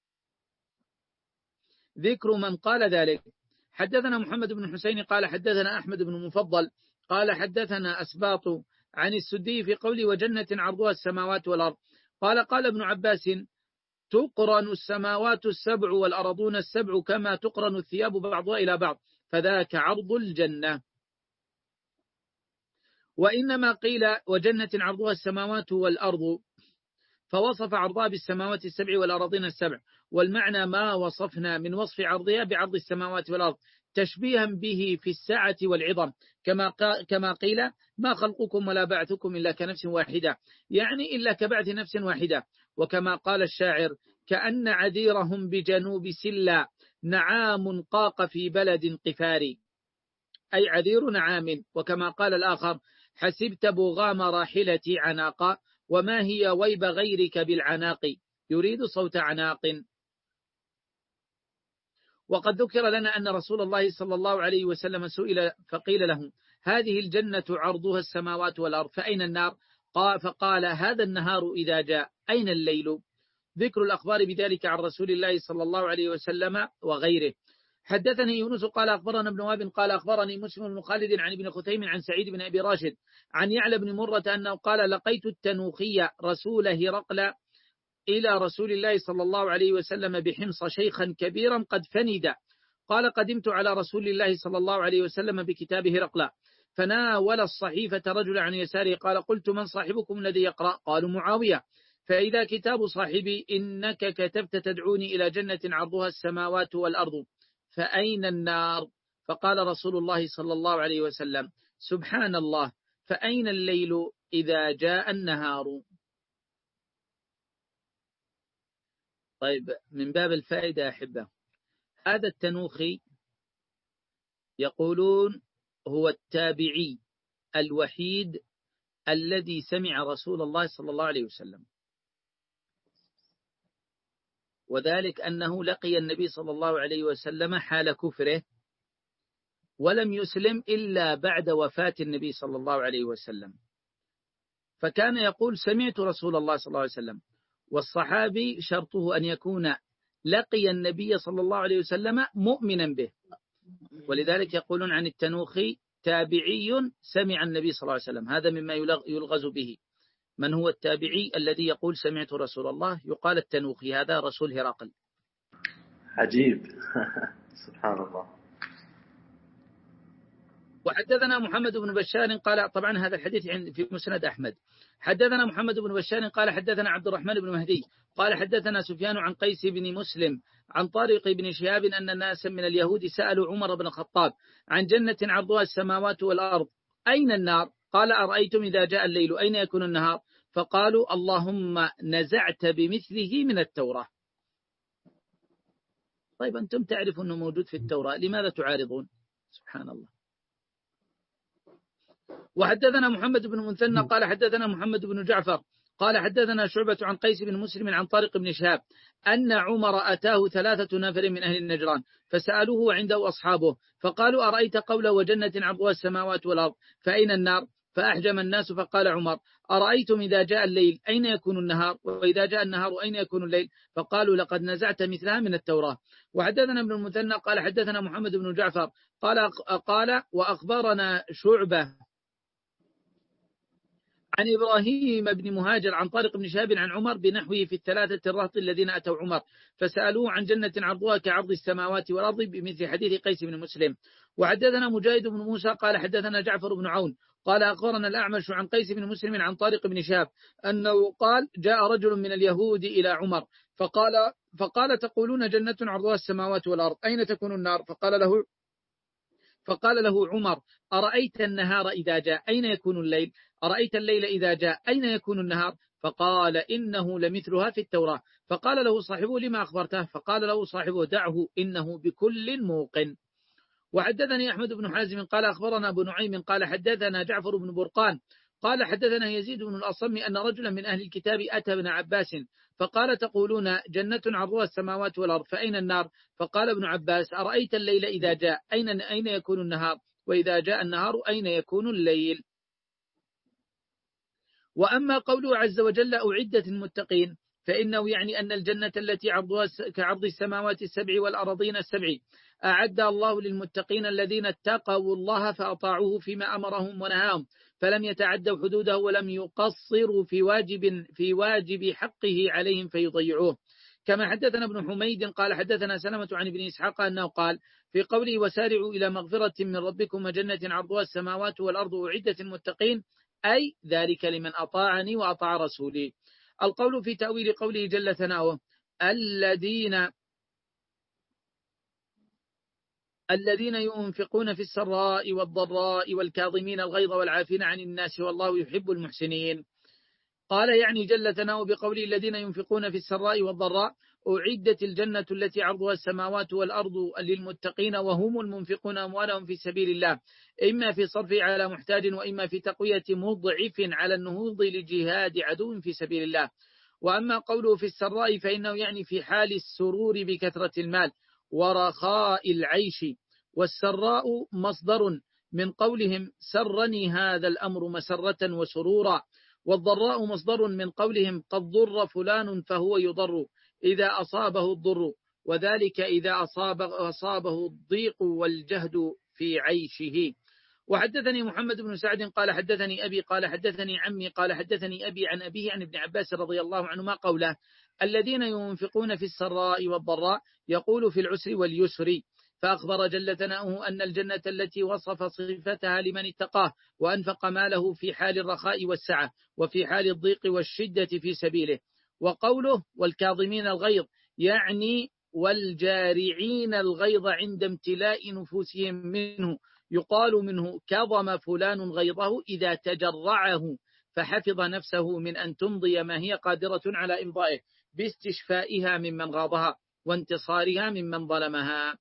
ذكر من قال ذلك: حدثنا محمد بن حسين قال حدثنا أحمد بن مفضل قال حدثنا أسباط عن السدي في قول وجنة عرضها السماوات والأرض، قال قال ابن عباس تقرن السماوات السبع والأرضون السبع كما تقرن الثياب بعضها إلى بعض، فذاك عرض الجنة. وإنما قيل وجنة عرضها السماوات والأرض فوصف عرضها بالسماوات السبع والأراضين السبع، والمعنى ما وصفنا من وصف عرضها بعرض السماوات والأرض تشبيها به في السعة والعظم، كما كما قيل ما خلقكم ولا بعثكم إلا كنفس واحدة، يعني إلا كبعث نفس واحدة. وكما قال الشاعر كأن عذيرهم بجنوب سلا نعام قاق في بلد قفاري، أي عذير نعام. وكما قال الآخر حسبت بغام راحلتي عناقا وما هي ويب غيرك بالعناق، يريد صوت عناق. وقد ذكر لنا أن رسول الله صلى الله عليه وسلم سئل فقيل له هذه الجنة عرضها السماوات والأرض فأين النار؟ قال فقال هذا النهار إذا جاء، أين الليل؟ ذكر الأخبار بذلك عن رسول الله صلى الله عليه وسلم وغيره. حدثني يونس قال أخبرنا ابن وهب قال أخبرني مسلم بن خالد عن ابن خثيم عن سعيد بن أبي راشد عن يعلى بن مرة أنه قال لقيت التنوخي رسول هرقل إلى رسول الله صلى الله عليه وسلم بحمص شيخا كبيرا قد فند، قال قدمت على رسول الله صلى الله عليه وسلم بكتاب هرقل فناول الصحيفة رجل عن يساره، قال قلت من صاحبكم الذي يقرأ؟ قالوا معاوية. فإذا كتاب صاحبي إنك كتبت تدعوني إلى جنة عرضها السماوات والأرض فأين النار؟ فقال رسول الله صلى الله عليه وسلم سبحان الله، فأين الليل إذا جاء النهار؟ طيب، من باب الفائدة يا أحبة، هذا التنوخي يقولون هو التابعي الوحيد الذي سمع رسول الله صلى الله عليه وسلم، وذلك أنه لقي النبي صلى الله عليه وسلم حال كفره ولم يسلم إلا بعد وفاة النبي صلى الله عليه وسلم، فكان يقول سمعت رسول الله صلى الله عليه وسلم. والصحابي شرطه أن يكون لقي النبي صلى الله عليه وسلم مؤمنا به، ولذلك يقولون عن التنوخي تابعي سمع النبي صلى الله عليه وسلم. هذا مما يلغز به. من هو التابعي الذي يقول سمعت رسول الله؟ يقال التنوخي، هذا رسول هرقل. عجيب. سبحان الله. وحدثنا محمد بن بشار قال، طبعا هذا الحديث في مسند أحمد. حدثنا محمد بن بشار قال حدثنا عبد الرحمن بن مهدي قال حدثنا سفيان عن قيس بن مسلم عن طارق بن شهاب أن ناسا من اليهود سألوا عمر بن الخطاب عن جنة عرضها السماوات والأرض أين النار؟ قال أرأيتم إذا جاء الليل أين يكون النهار؟ فقالوا اللهم نزعت بمثله من التوراة. طيب أنتم تعرفون أنه موجود في التوراة، لماذا تعارضون؟ سبحان الله. وحدثنا محمد بن مثنى قال حدثنا محمد بن جعفر قال حدثنا شعبة عن قيس بن مسلم عن طارق بن شهاب أن عمر أتاه ثلاثة نفر من أهل النجران فسألوه عنده أصحابه فقالوا أرأيت قوله وجنة عرضها السماوات والأرض فأين النار؟ فأحجم الناس فقال عمر أرأيتم إذا جاء الليل أين يكون النهار وإذا جاء النهار أين يكون الليل فقالوا لقد نزعت مثلها من التوراة. وحدثنا ابن المثنى قال حدثنا محمد بن جعفر قال قال وأخبرنا شعبة عن إبراهيم بن مهاجر عن طارق بن شهاب عن عمر بنحوه في الثلاثة الرهط الذين أتوا عمر فسألوه عن جنة عرضها كعرض السماوات والأرض بمثل حديث قيس بن مسلم. وحدثنا مجاهد بن موسى قال حدثنا جعفر بن عون قال أخبرنا الأعمش عن قيس بن مسلم عن طارق بن شهاب أنه قال جاء رجل من اليهود إلى عمر فقال فقال تقولون جنة عرضها السماوات والأرض أين تكون النار فقال له فقال له عمر أرأيت النهار إذا جاء أين يكون الليل أرأيت الليل إذا جاء أين يكون النهار فقال إنه لمثلها في التوراة. فقال له صاحبه لما أخبرته فقال له صاحبه دعه إنه بكل موقن. وحدثني أحمد بن حازم قال أخبرنا أبو نعيم قال حدثنا جعفر بن برقان قال حدثنا يزيد بن الأصم أن رجلا من أهل الكتاب أتى ابن عباس فقال تقولون جنة عرضها السماوات والأرض فأين النار فقال ابن عباس أرأيت الليل إذا جاء أين أين يكون النهار وإذا جاء النهار أين يكون الليل. وأما قوله عز وجل أعدت المتقين فإنه يعني أن الجنة التي عرضها كعرض السماوات السبع والأرضين السبع أعد الله للمتقين الذين اتقوا الله فأطاعوه فيما أمرهم ونهاهم فلم يتعدوا حدوده ولم يقصروا في واجب في واجب حقه عليهم فيضيعوه. كما حدثنا ابن حميد قال حدثنا سلمة عن ابن إسحاق أنه قال في قوله وسارعوا إلى مغفرة من ربكم وجنة عرضها السماوات والأرض أعدت المتقين أي ذلك لمن أطاعني وأطاع رسولي. القول في تأويل قوله جل ثناؤه الذين الذين ينفقون في السراء والضراء والكاظمين الغيظ والعافين عن الناس والله يحب المحسنين. قال يعني جل ثناؤه بقوله الذين ينفقون في السراء والضراء أعدت الجنة التي عرضها السماوات والأرض للمتقين وهم المنفقون أموالهم في سبيل الله إما في صرف على محتاج وإما في تقوية مضعف على النهوض لجهاد عدو في سبيل الله. وأما قوله في السراء فإنه يعني في حال السرور بكثرة المال ورخاء العيش. والسراء مصدر من قولهم سرني هذا الأمر مسرة وسرورا. والضراء مصدر من قولهم قد ضر فلان فهو يضر إذا أصابه الضر وذلك إذا أصاب أصابه الضيق والجهد في عيشه. وحدثني محمد بن سعد قال حدثني أبي قال حدثني عمي قال حدثني أبي عن أبيه عن ابن عباس رضي الله عنهما قوله الذين ينفقون في السراء والضراء يقول في العسر واليسر. فأخبر جل ثناؤه أن الجنة التي وصف صفتها لمن اتقاه وأنفق ماله في حال الرخاء والسعة وفي حال الضيق والشدة في سبيله. وقوله والكاظمين الغيظ يعني والجارعين الغيظ عند امتلاء نفوسهم منه يقال منه كظم فلان غيظه إذا تجرعه فحفظ نفسه من أن تمضي ما هي قادرة على إمضائه باستشفائها ممن غاضها وانتصارها ممن ظلمها.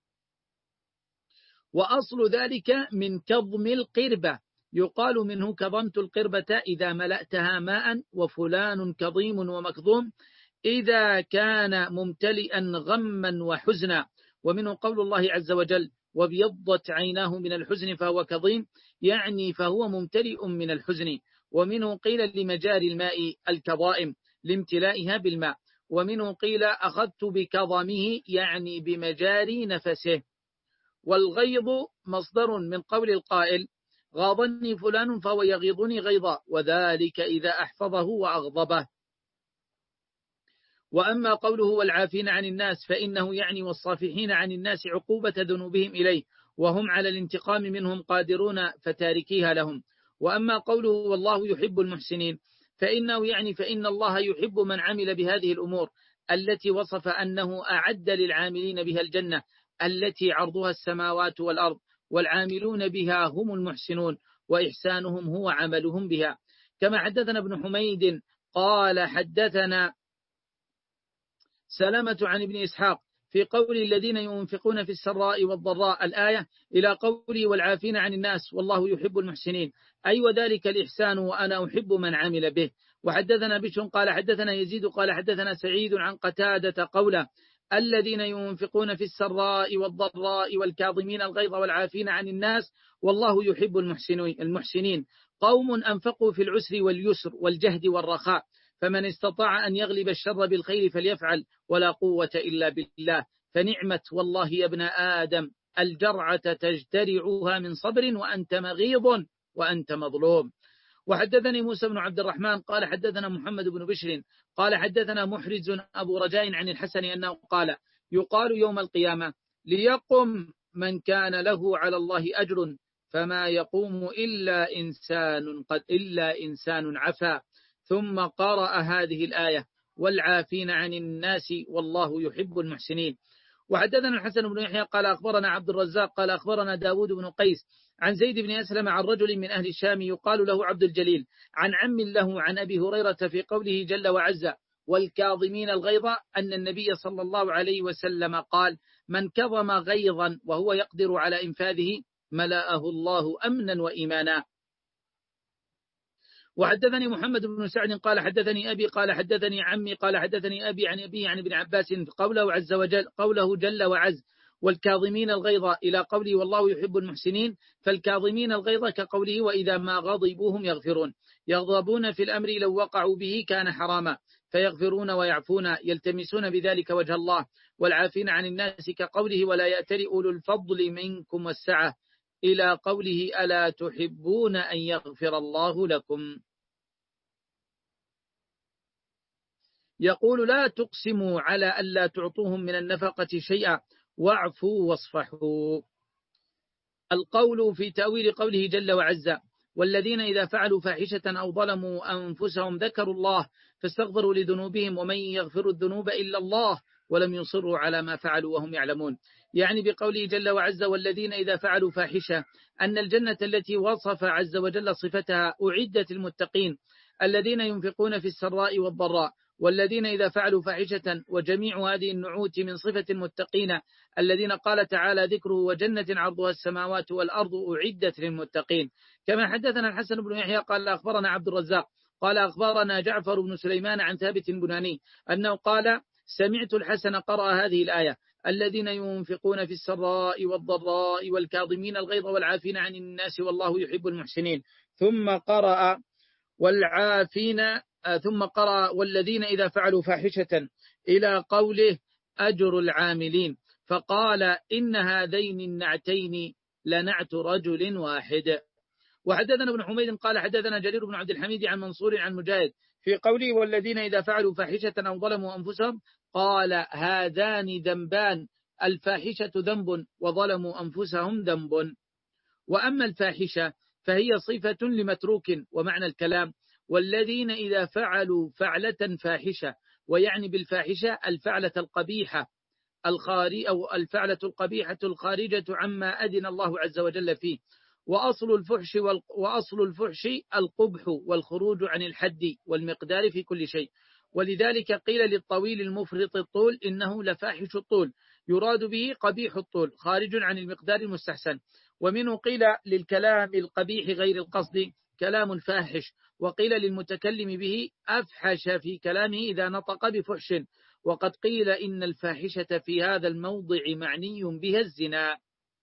وأصل ذلك من كظم القربة يقال منه كظمت القربة إذا ملأتها ماء وفلان كظيم ومكظوم إذا كان ممتلئا غما وحزنا. ومنه قول الله عز وجل وابيضت عيناه من الحزن فهو كظيم يعني فهو ممتلئ من الحزن. ومنه قيل لمجاري الماء الكظائم لامتلائها بالماء. ومنه قيل أخذت بكظمه يعني بمجاري نفسه. والغيظ مصدر من قول القائل غاضني فلان فهو يغيظني غيظا وذلك إذا أحفظه وأغضبه. وأما قوله والعافين عن الناس فإنه يعني والصافحين عن الناس عقوبة ذنوبهم إليه وهم على الانتقام منهم قادرون فتاركيها لهم. وأما قوله والله يحب المحسنين فإنه يعني فإن الله يحب من عمل بهذه الأمور التي وصف أنه أعد للعاملين بها الجنة التي عرضها السماوات والأرض والعاملون بها هم المحسنون وإحسانهم هو عملهم بها. كما حدثنا ابن حميد قال حدثنا سلمة عن ابن إسحاق في قول الذين ينفقون في السراء والضراء الآية إلى قوله والعافين عن الناس والله يحب المحسنين أي وذلك الإحسان وأنا أحب من عمل به. وحدثنا بشر قال حدثنا يزيد قال حدثنا سعيد عن قتادة قوله الذين ينفقون في السراء والضراء والكاظمين الغيظ والعافين عن الناس والله يحب المحسنين. قوم أنفقوا في العسر واليسر والجهد والرخاء، فمن استطاع أن يغلب الشر بالخير فليفعل، ولا قوة إلا بالله. فنعمت والله يا ابن آدم الجرعة تجترعها من صبر وأنت مغيض وأنت مظلوم. وحدثني موسى بن عبد الرحمن قال حدثنا محمد بن بشر قال حدثنا محرز أبو رجاء عن الحسن أنه قال يقال يوم القيامة ليقم من كان له على الله أجر فما يقوم إلا إنسان قد إلا إنسان عفا، ثم قرأ هذه الآية والعافين عن الناس والله يحب المحسنين. وحدثنا الحسن بن يحيى قال أخبرنا عبد الرزاق قال أخبرنا داود بن قيس عن زيد بن أسلم عن رجل من أهل الشام يقال له عبد الجليل عن عم له عن أبي هريرة في قوله جل وعز والكاظمين الغيظ أن النبي صلى الله عليه وسلم قال من كظم غيظا وهو يقدر على إنفاذه ملأه الله أمنا وإيمانا. وحدثني محمد بن سعد قال حدثني أبي قال حدثني عمي قال حدثني أبي عن أبي عن ابن عباس قوله عز وجل قوله جل وعز والكاظمين الغيظ إلى قوله والله يحب المحسنين، فالكاظمين الغيظ كقوله وإذا ما غضبوهم يغفرون، يغضبون في الأمر لو وقعوا به كان حراما فيغفرون ويعفون يلتمسون بذلك وجه الله، والعافين عن الناس كقوله ولا يأتل أولو الفضل منكم والسعة إلى قوله ألا تحبون أن يغفر الله لكم. يقول لا تقسموا على ألا تعطوهم من النفقة شيئا واعفوا واصفحوا. القول في تأويل قوله جل وعز والذين إذا فعلوا فاحشة أو ظلموا أنفسهم ذكروا الله فاستغفروا لذنوبهم ومن يغفر الذنوب إلا الله ولم يصروا على ما فعلوا وهم يعلمون. يعني بقوله جل وعز والذين إذا فعلوا فاحشة أن الجنة التي وصف عز وجل صفتها أعدت المتقين الذين ينفقون في السراء والضراء، والذين إذا فعلوا فاحشة وجميع هذه النعوت من صفة المتقين الذين قال تعالى ذكره وجنة عرضها السماوات والأرض أعدت للمتقين. كما حدثنا الحسن بن يحيى قال أخبرنا عبد الرزاق قال أخبرنا جعفر بن سليمان عن ثابت البناني أنه قال سمعت الحسن قرأ هذه الآية الذين ينفقون في السراء والضراء والكاظمين الغيظ والعافين عن الناس والله يحب المحسنين، ثم قرأ والعافين ثم قرأ والذين إذا فعلوا فاحشة إلى قوله أجر العاملين، فقال إن هذين النعتين لنعت رجل واحد. وحدثنا ابن حميد قال حدثنا جرير بن عبد الحميد عن منصور عن مجاهد في قوله والذين إذا فعلوا فاحشة أو ظلموا أنفسهم قال هذان ذنبان الفاحشة ذنب وظلموا أنفسهم ذنب. وأما الفاحشة فهي صفة لمتروك، ومعنى الكلام والذين إذا فعلوا فعلة فاحشة، ويعني بالفاحشة الفعلة القبيحة الخاري أو الفعلة القبيحة الخارجة عما أذن الله عز وجل فيه. وأصل الفحش وأصل الفحش القبح والخروج عن الحد والمقدار في كل شيء، ولذلك قيل للطويل المفرط الطول إنه لفاحش الطول، يراد به قبيح الطول خارج عن المقدار المستحسن. ومنه قيل للكلام القبيح غير القصد كلام فاحش، وقيل للمتكلم به أفحش في كلامه إذا نطق بفحش، وقد قيل إن الفاحشة في هذا الموضع معني بها الزنا.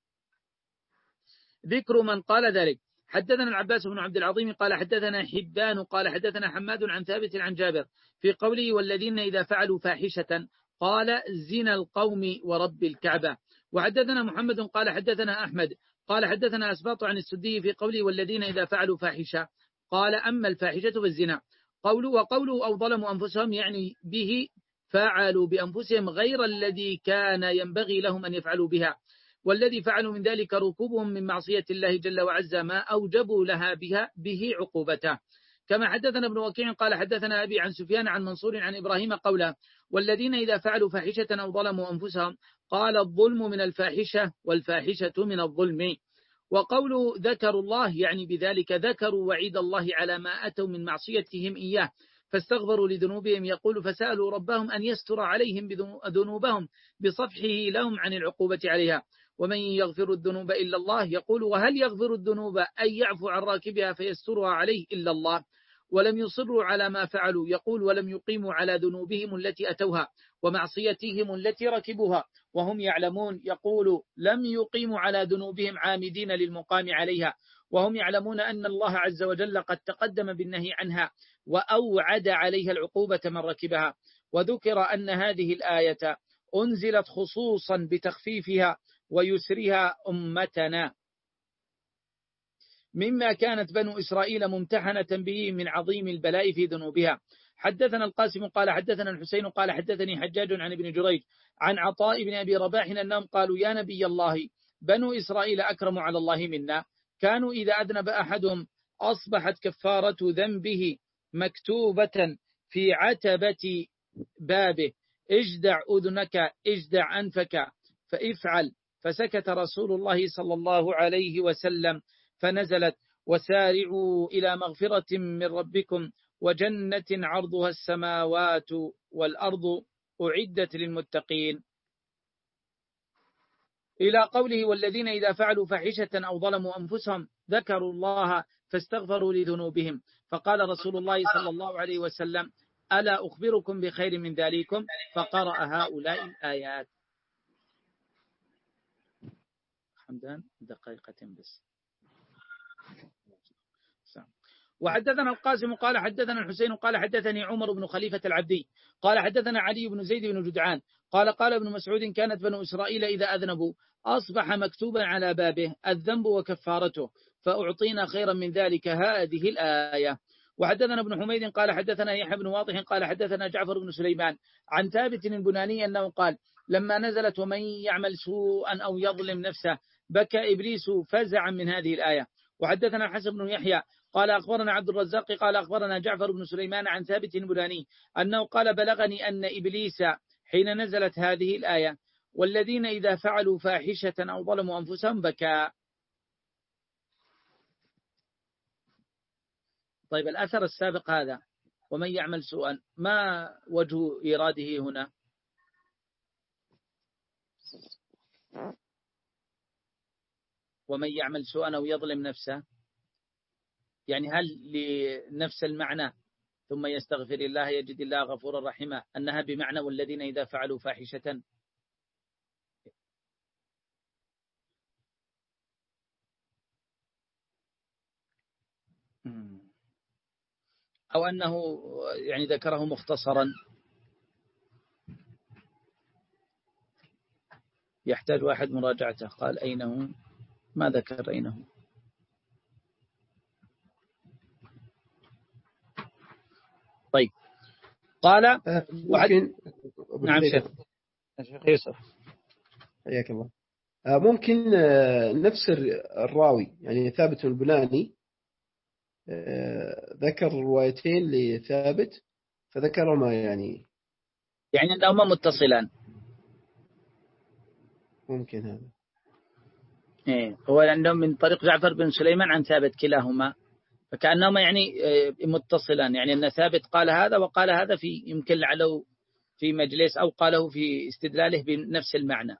ذكر من قال ذلك حدثنا العباس بن عبد العظيم قال حدثنا حبان قال حدثنا حماد عن ثابت عن جابر في قوله والذين إذا فعلوا فاحشة قال زنا القوم ورب الكعبة. وحدثنا محمد قال حدثنا أحمد قال حدثنا أسباط عن السدي في قوله والذين إذا فعلوا فاحشة قال أما الفاحشة بالزنا. قوله وقوله أو ظلموا أنفسهم يعني به فعلوا بأنفسهم غير الذي كان ينبغي لهم أن يفعلوا بها، والذي فعلوا من ذلك ركوبهم من معصية الله جل وعز ما أوجبوا لها بها به عقوبته. كما حدثنا ابن وكيع قال حدثنا أبي عن سفيان عن منصور عن إبراهيم قوله والذين إذا فعلوا فاحشة أو ظلموا أنفسهم قال الظلم من الفاحشة والفاحشة من الظلم. وقوله ذكروا الله يعني بذلك ذكروا وعيد الله على ما أتوا من معصيتهم إياه فاستغفروا لذنوبهم، يقول فسألوا ربهم أن يستر عليهم ذنوبهم بصفحه لهم عن العقوبة عليها. ومن يغفر الذنوب إلا الله، يقول وهل يغفر الذنوب أن يعفو عن راكبها فيسترها عليه إلا الله. ولم يصروا على ما فعلوا. يقول ولم يقيموا على ذنوبهم التي أتوها ومعصيتهم التي ركبوها وهم يعلمون. يقول لم يقيموا على ذنوبهم عامدين للمقام عليها وهم يعلمون أن الله عز وجل قد تقدم بالنهي عنها وأوعد عليها العقوبة من ركبها. وذكر أن هذه الآية أنزلت خصوصا بتخفيفها ويسرها أمتنا مما كانت بنو إسرائيل ممتحنة به من عظيم البلاء في ذنوبها. حدثنا القاسم قال حدثنا الحسين قال حدثني حجاج عن ابن جريج عن عطاء بن أبي رباح أنهم قالوا يا نبي الله بنو إسرائيل أكرم على الله منا، كانوا إذا أذنب أحدهم أصبحت كفارة ذنبه مكتوبة في عتبة بابه اجدع أذنك اجدع أنفك فافعل. فسكت رسول الله صلى الله عليه وسلم فنزلت وسارعوا إلى مغفرة من ربكم وجنة عرضها السماوات والأرض أعدت للمتقين إلى قوله والذين إذا فعلوا فاحشة أو ظلموا أنفسهم ذكروا الله فاستغفروا لذنوبهم. فقال رسول الله صلى الله عليه وسلم ألا أخبركم بخير من ذلكم؟ فقرأ هؤلاء الآيات. حمدان دقيقة بس. وحدثنا القاسم قال حدثنا الحسين قال حدثني عمر بن خليفة العبدي قال حدثنا علي بن زيد بن جدعان قال قال ابن مسعود كانت بنو إسرائيل إذا أذنبوا أصبح مكتوبا على بابه الذنب وكفارته فأعطينا خيرا من ذلك هذه الآية. وحدثنا ابن حميد قال حدثنا يحيى بن واضح قال حدثنا جعفر بن سليمان عن ثابت البناني أنه قال لما نزلت ومن يعمل سوءا أو يظلم نفسه بكى إبليس فزعا من هذه الآية. وحدثنا الحسن بن يحيى قال أخبرنا عبد الرزاق قال أخبرنا جعفر بن سليمان عن ثابت البناني أنه قال بلغني أن إبليس حين نزلت هذه الآية والذين إذا فعلوا فاحشة أو ظلموا أنفسهم بكى. طيب الأثر السابق هذا ومن يعمل سوءا ما وجه إراده هنا؟ ومن يعمل سوءا أو يظلم نفسه يعني هل لنفس المعنى ثم يستغفر الله يجد الله غفورا رحيما أنها بمعنى والذين إذا فعلوا فاحشة؟ أو أنه يعني ذكره مختصرا يحتاج واحد مراجعته. قال أينه ما ذكر أينه. طيب قال ممكن نعم شيخ الشيخ يوسف حياك الله. ممكن نفس الراوي يعني ثابت البناني ذكر روايتين لثابت فذكرهما يعني يعني أنهما متصلان. ممكن هذا إيه هو عندهم من طريق جعفر بن سليمان عن ثابت كلاهما فكأنهما يعني متصلان يعني أن ثابت قال هذا وقال هذا في يمكن لعله في مجلس أو قاله في استدلاله بنفس المعنى.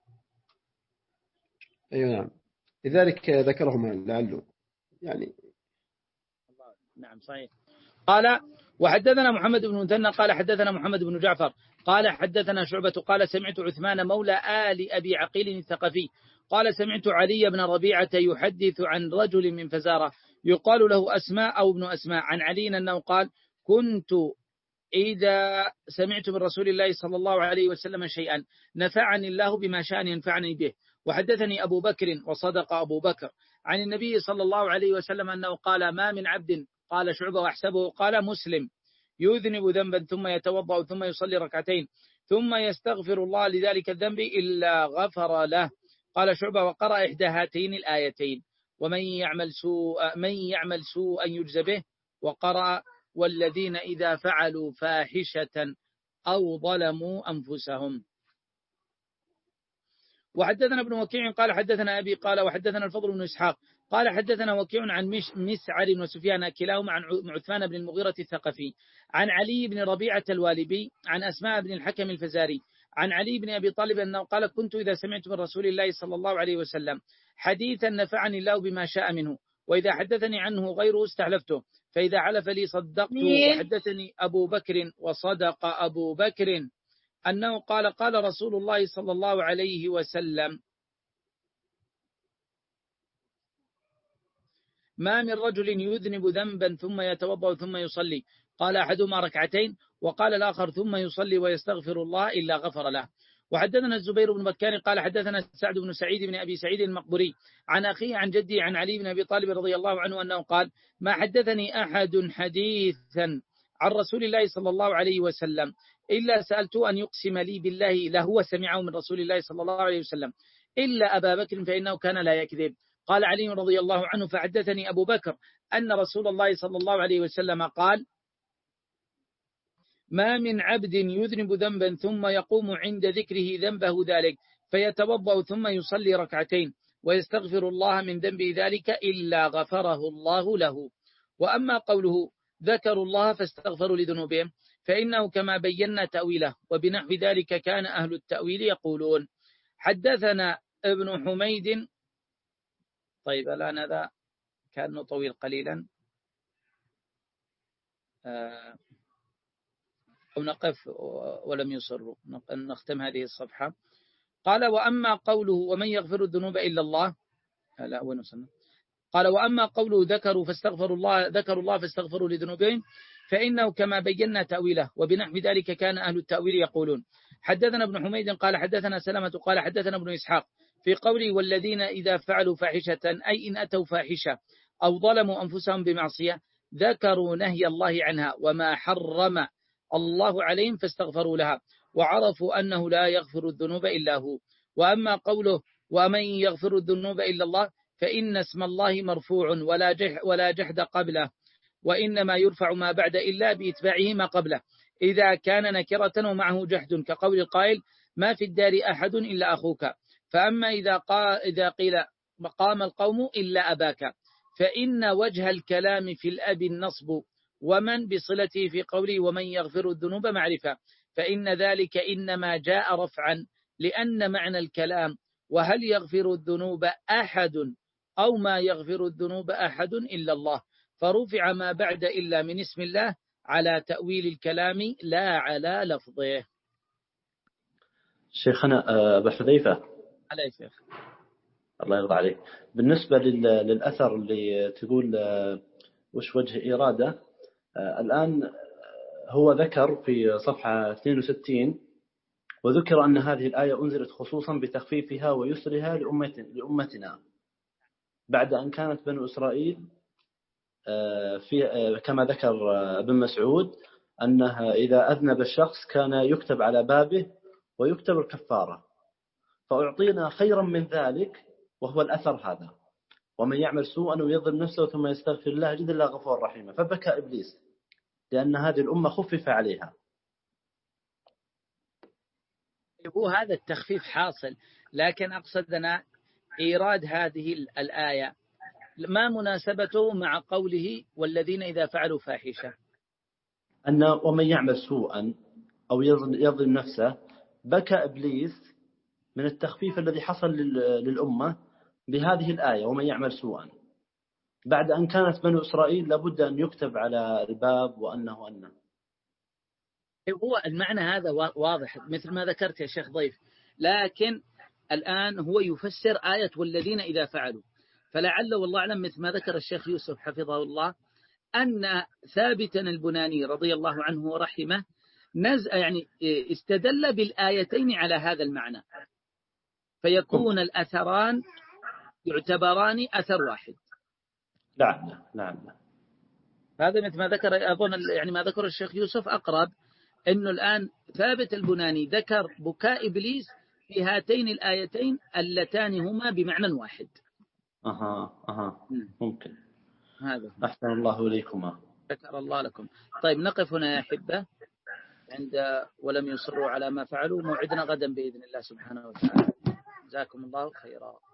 أيوة نعم لذلك ذكرهما لعله يعني نعم صحيح. قال وحدثنا محمد بن مثنى قال حدثنا محمد بن جعفر قال حدثنا شعبة قال سمعت عثمان مولى آل أبي عقيل الثقفي قال سمعت علي بن ربيعة يحدث عن رجل من فزارة يقال له أسماء أو ابن أسماء عن علي أنه قال كنت إذا سمعت من رسول الله صلى الله عليه وسلم شيئا نفعني الله بما شاء ينفعني به. وحدثني أبو بكر وصدق أبو بكر عن النبي صلى الله عليه وسلم أنه قال ما من عبد قال شعبة واحسبه قال مسلم يذنب ذنبا ثم يتوضأ ثم يصلي ركعتين ثم يستغفر الله لذلك الذنب إلا غفر له. قال شعبة وقرأ إحدى هاتين الآيتين ومن يعمل سوء من يعمل سوءا يجزى به وقرأ والذين إذا فعلوا فاحشة أو ظلموا أنفسهم. وحدثنا ابن وكيع قال حدثنا أبي قال وحدثنا الفضل بن إسحاق قال حدثنا وكيع عن مسعر بن سفيان كلاهما عن عثمان بن المغيرة الثقفي عن علي بن ربيعة الوالبي عن أسماء بن الحكم الفزاري عن علي بن أبي طالب أنه قال كنت إذا سمعت من رسول الله صلى الله عليه وسلم حديثا نفعني الله بما شاء منه وإذا حدثني عنه غيره استحلفته فإذا حلف لي صدقت. وحدثني أبو بكر وصدق أبو بكر أنه قال قال رسول الله صلى الله عليه وسلم ما من رجل يذنب ذنبا ثم يتوضأ ثم يصلي، قال أحدهما ركعتين وقال الآخر ثم يصلي ويستغفر الله إلا غفر له. وحدثنا الزبير بن بكار قال حدثنا سعد بن سعيد بن أبي سعيد المقبري عن أخيه عن جدي عن علي بن أبي طالب رضي الله عنه أنه قال ما حدثني أحد حديثا عن رسول الله صلى الله عليه وسلم إلا سألته أن يقسم لي بالله لهو سمعه من رسول الله صلى الله عليه وسلم إلا أبا بكر فإنه كان لا يكذب. قال علي رضي الله عنه فحدثني أبو بكر أن رسول الله صلى الله عليه وسلم قال ما من عبد يذنب ذنبا ثم يقوم عند ذكره ذنبه ذلك فيتوضأ ثم يصلي ركعتين ويستغفر الله من ذنبه ذلك إلا غفره الله له. وأما قوله ذكروا الله فاستغفروا لذنوبهم فإنه كما بينا تأويله وبنحو ذلك كان أهل التأويل يقولون. حدثنا ابن حميد. طيب الآن هذا كان طويل قليلا أو نقف ولم يصروا نختم هذه الصفحة. قال وأما قوله ومن يغفر الذنوب إلا الله لا وين وصلنا. قال وأما قوله ذكروا فاستغفروا الله ذكروا الله فاستغفروا لذنوبهم فإنه كما بينا تأويله وبنحو ذلك كان أهل التأويل يقولون. حدثنا ابن حميد قال حدثنا سلمة قال حدثنا ابن إسحاق في قوله والذين إذا فعلوا فاحشة أي إن أتوا فاحشة أو ظلموا أنفسهم بمعصية ذكروا نهي الله عنها وما حرم الله عليهم فاستغفروا لها وعرفوا أنه لا يغفر الذنوب إلا هو. وأما قوله ومن يغفر الذنوب إلا الله فإن اسم الله مرفوع ولا جح ولا جحد قبله وإنما يرفع ما بعد إلا بإتباعه ما قبله إذا كان نكرة ومعه جحد كقول القائل ما في الدار أحد إلا أخوك. فأما إذا, قا إذا قيل قام القوم إلا أباك فإن وجه الكلام في الأب النصب ومن بصلته في قوله ومن يغفر الذنوب معرفة فإن ذلك إنما جاء رفعا لأن معنى الكلام وهل يغفر الذنوب أحد أو ما يغفر الذنوب أحد إلا الله فرفع ما بعد إلا من اسم الله على تأويل الكلام لا على لفظه. شيخنا أبا حذيفة على شيخ الله يرضى عليك بالنسبة للأثر اللي تقول وش وجه إرادة الآن هو ذكر في صفحة اثنين وستين وذكر أن هذه الآية أنزلت خصوصا بتخفيفها ويسرها لأمتنا بعد أن كانت بنو إسرائيل في كما ذكر ابن مسعود أنها إذا أذنب الشخص كان يكتب على بابه ويكتب الكفارة فأعطينا خيرا من ذلك وهو الأثر هذا ومن يعمل سوءا ويظلم نفسه ثم يستغفر الله يجد الله غفور رحيم فبكى إبليس لأن هذه الأمة خفف عليها. هو هذا التخفيف حاصل لكن أقصدنا إيراد هذه الآية ما مناسبته مع قوله والذين إذا فعلوا فاحشة أن ومن يعمل سوءا أو يظلم نفسه بكى إبليس من التخفيف الذي حصل للأمة بهذه الآية ومن يعمل سوءا بعد أن كانت بنو إسرائيل لابد أن يكتب على الباب وأنه أنه هو المعنى هذا واضح مثل ما ذكرت يا شيخ ضيف لكن الآن هو يفسر آية والذين إذا فعلوا فلعل والله أعلم مثل ما ذكر الشيخ يوسف حفظه الله أن ثابتا البناني رضي الله عنه ورحمه نز يعني استدل بالآيتين على هذا المعنى فيكون الأثران يعتبران أثر واحد. نعم نعم هذا مثل ما ذكر أظن يعني ما ذكر الشيخ يوسف أقرب أنه الآن ثابت البناني ذكر بكاء إبليس في هاتين الآيتين اللتان هما بمعنى واحد. أها أها ممكن هذا أحسن الله إليكما شكر الله لكم. طيب نقف هنا يا أحبة عند ولم يصروا على ما فعلوا موعدنا غدا بإذن الله سبحانه وتعالى. جزاكم الله خيرا.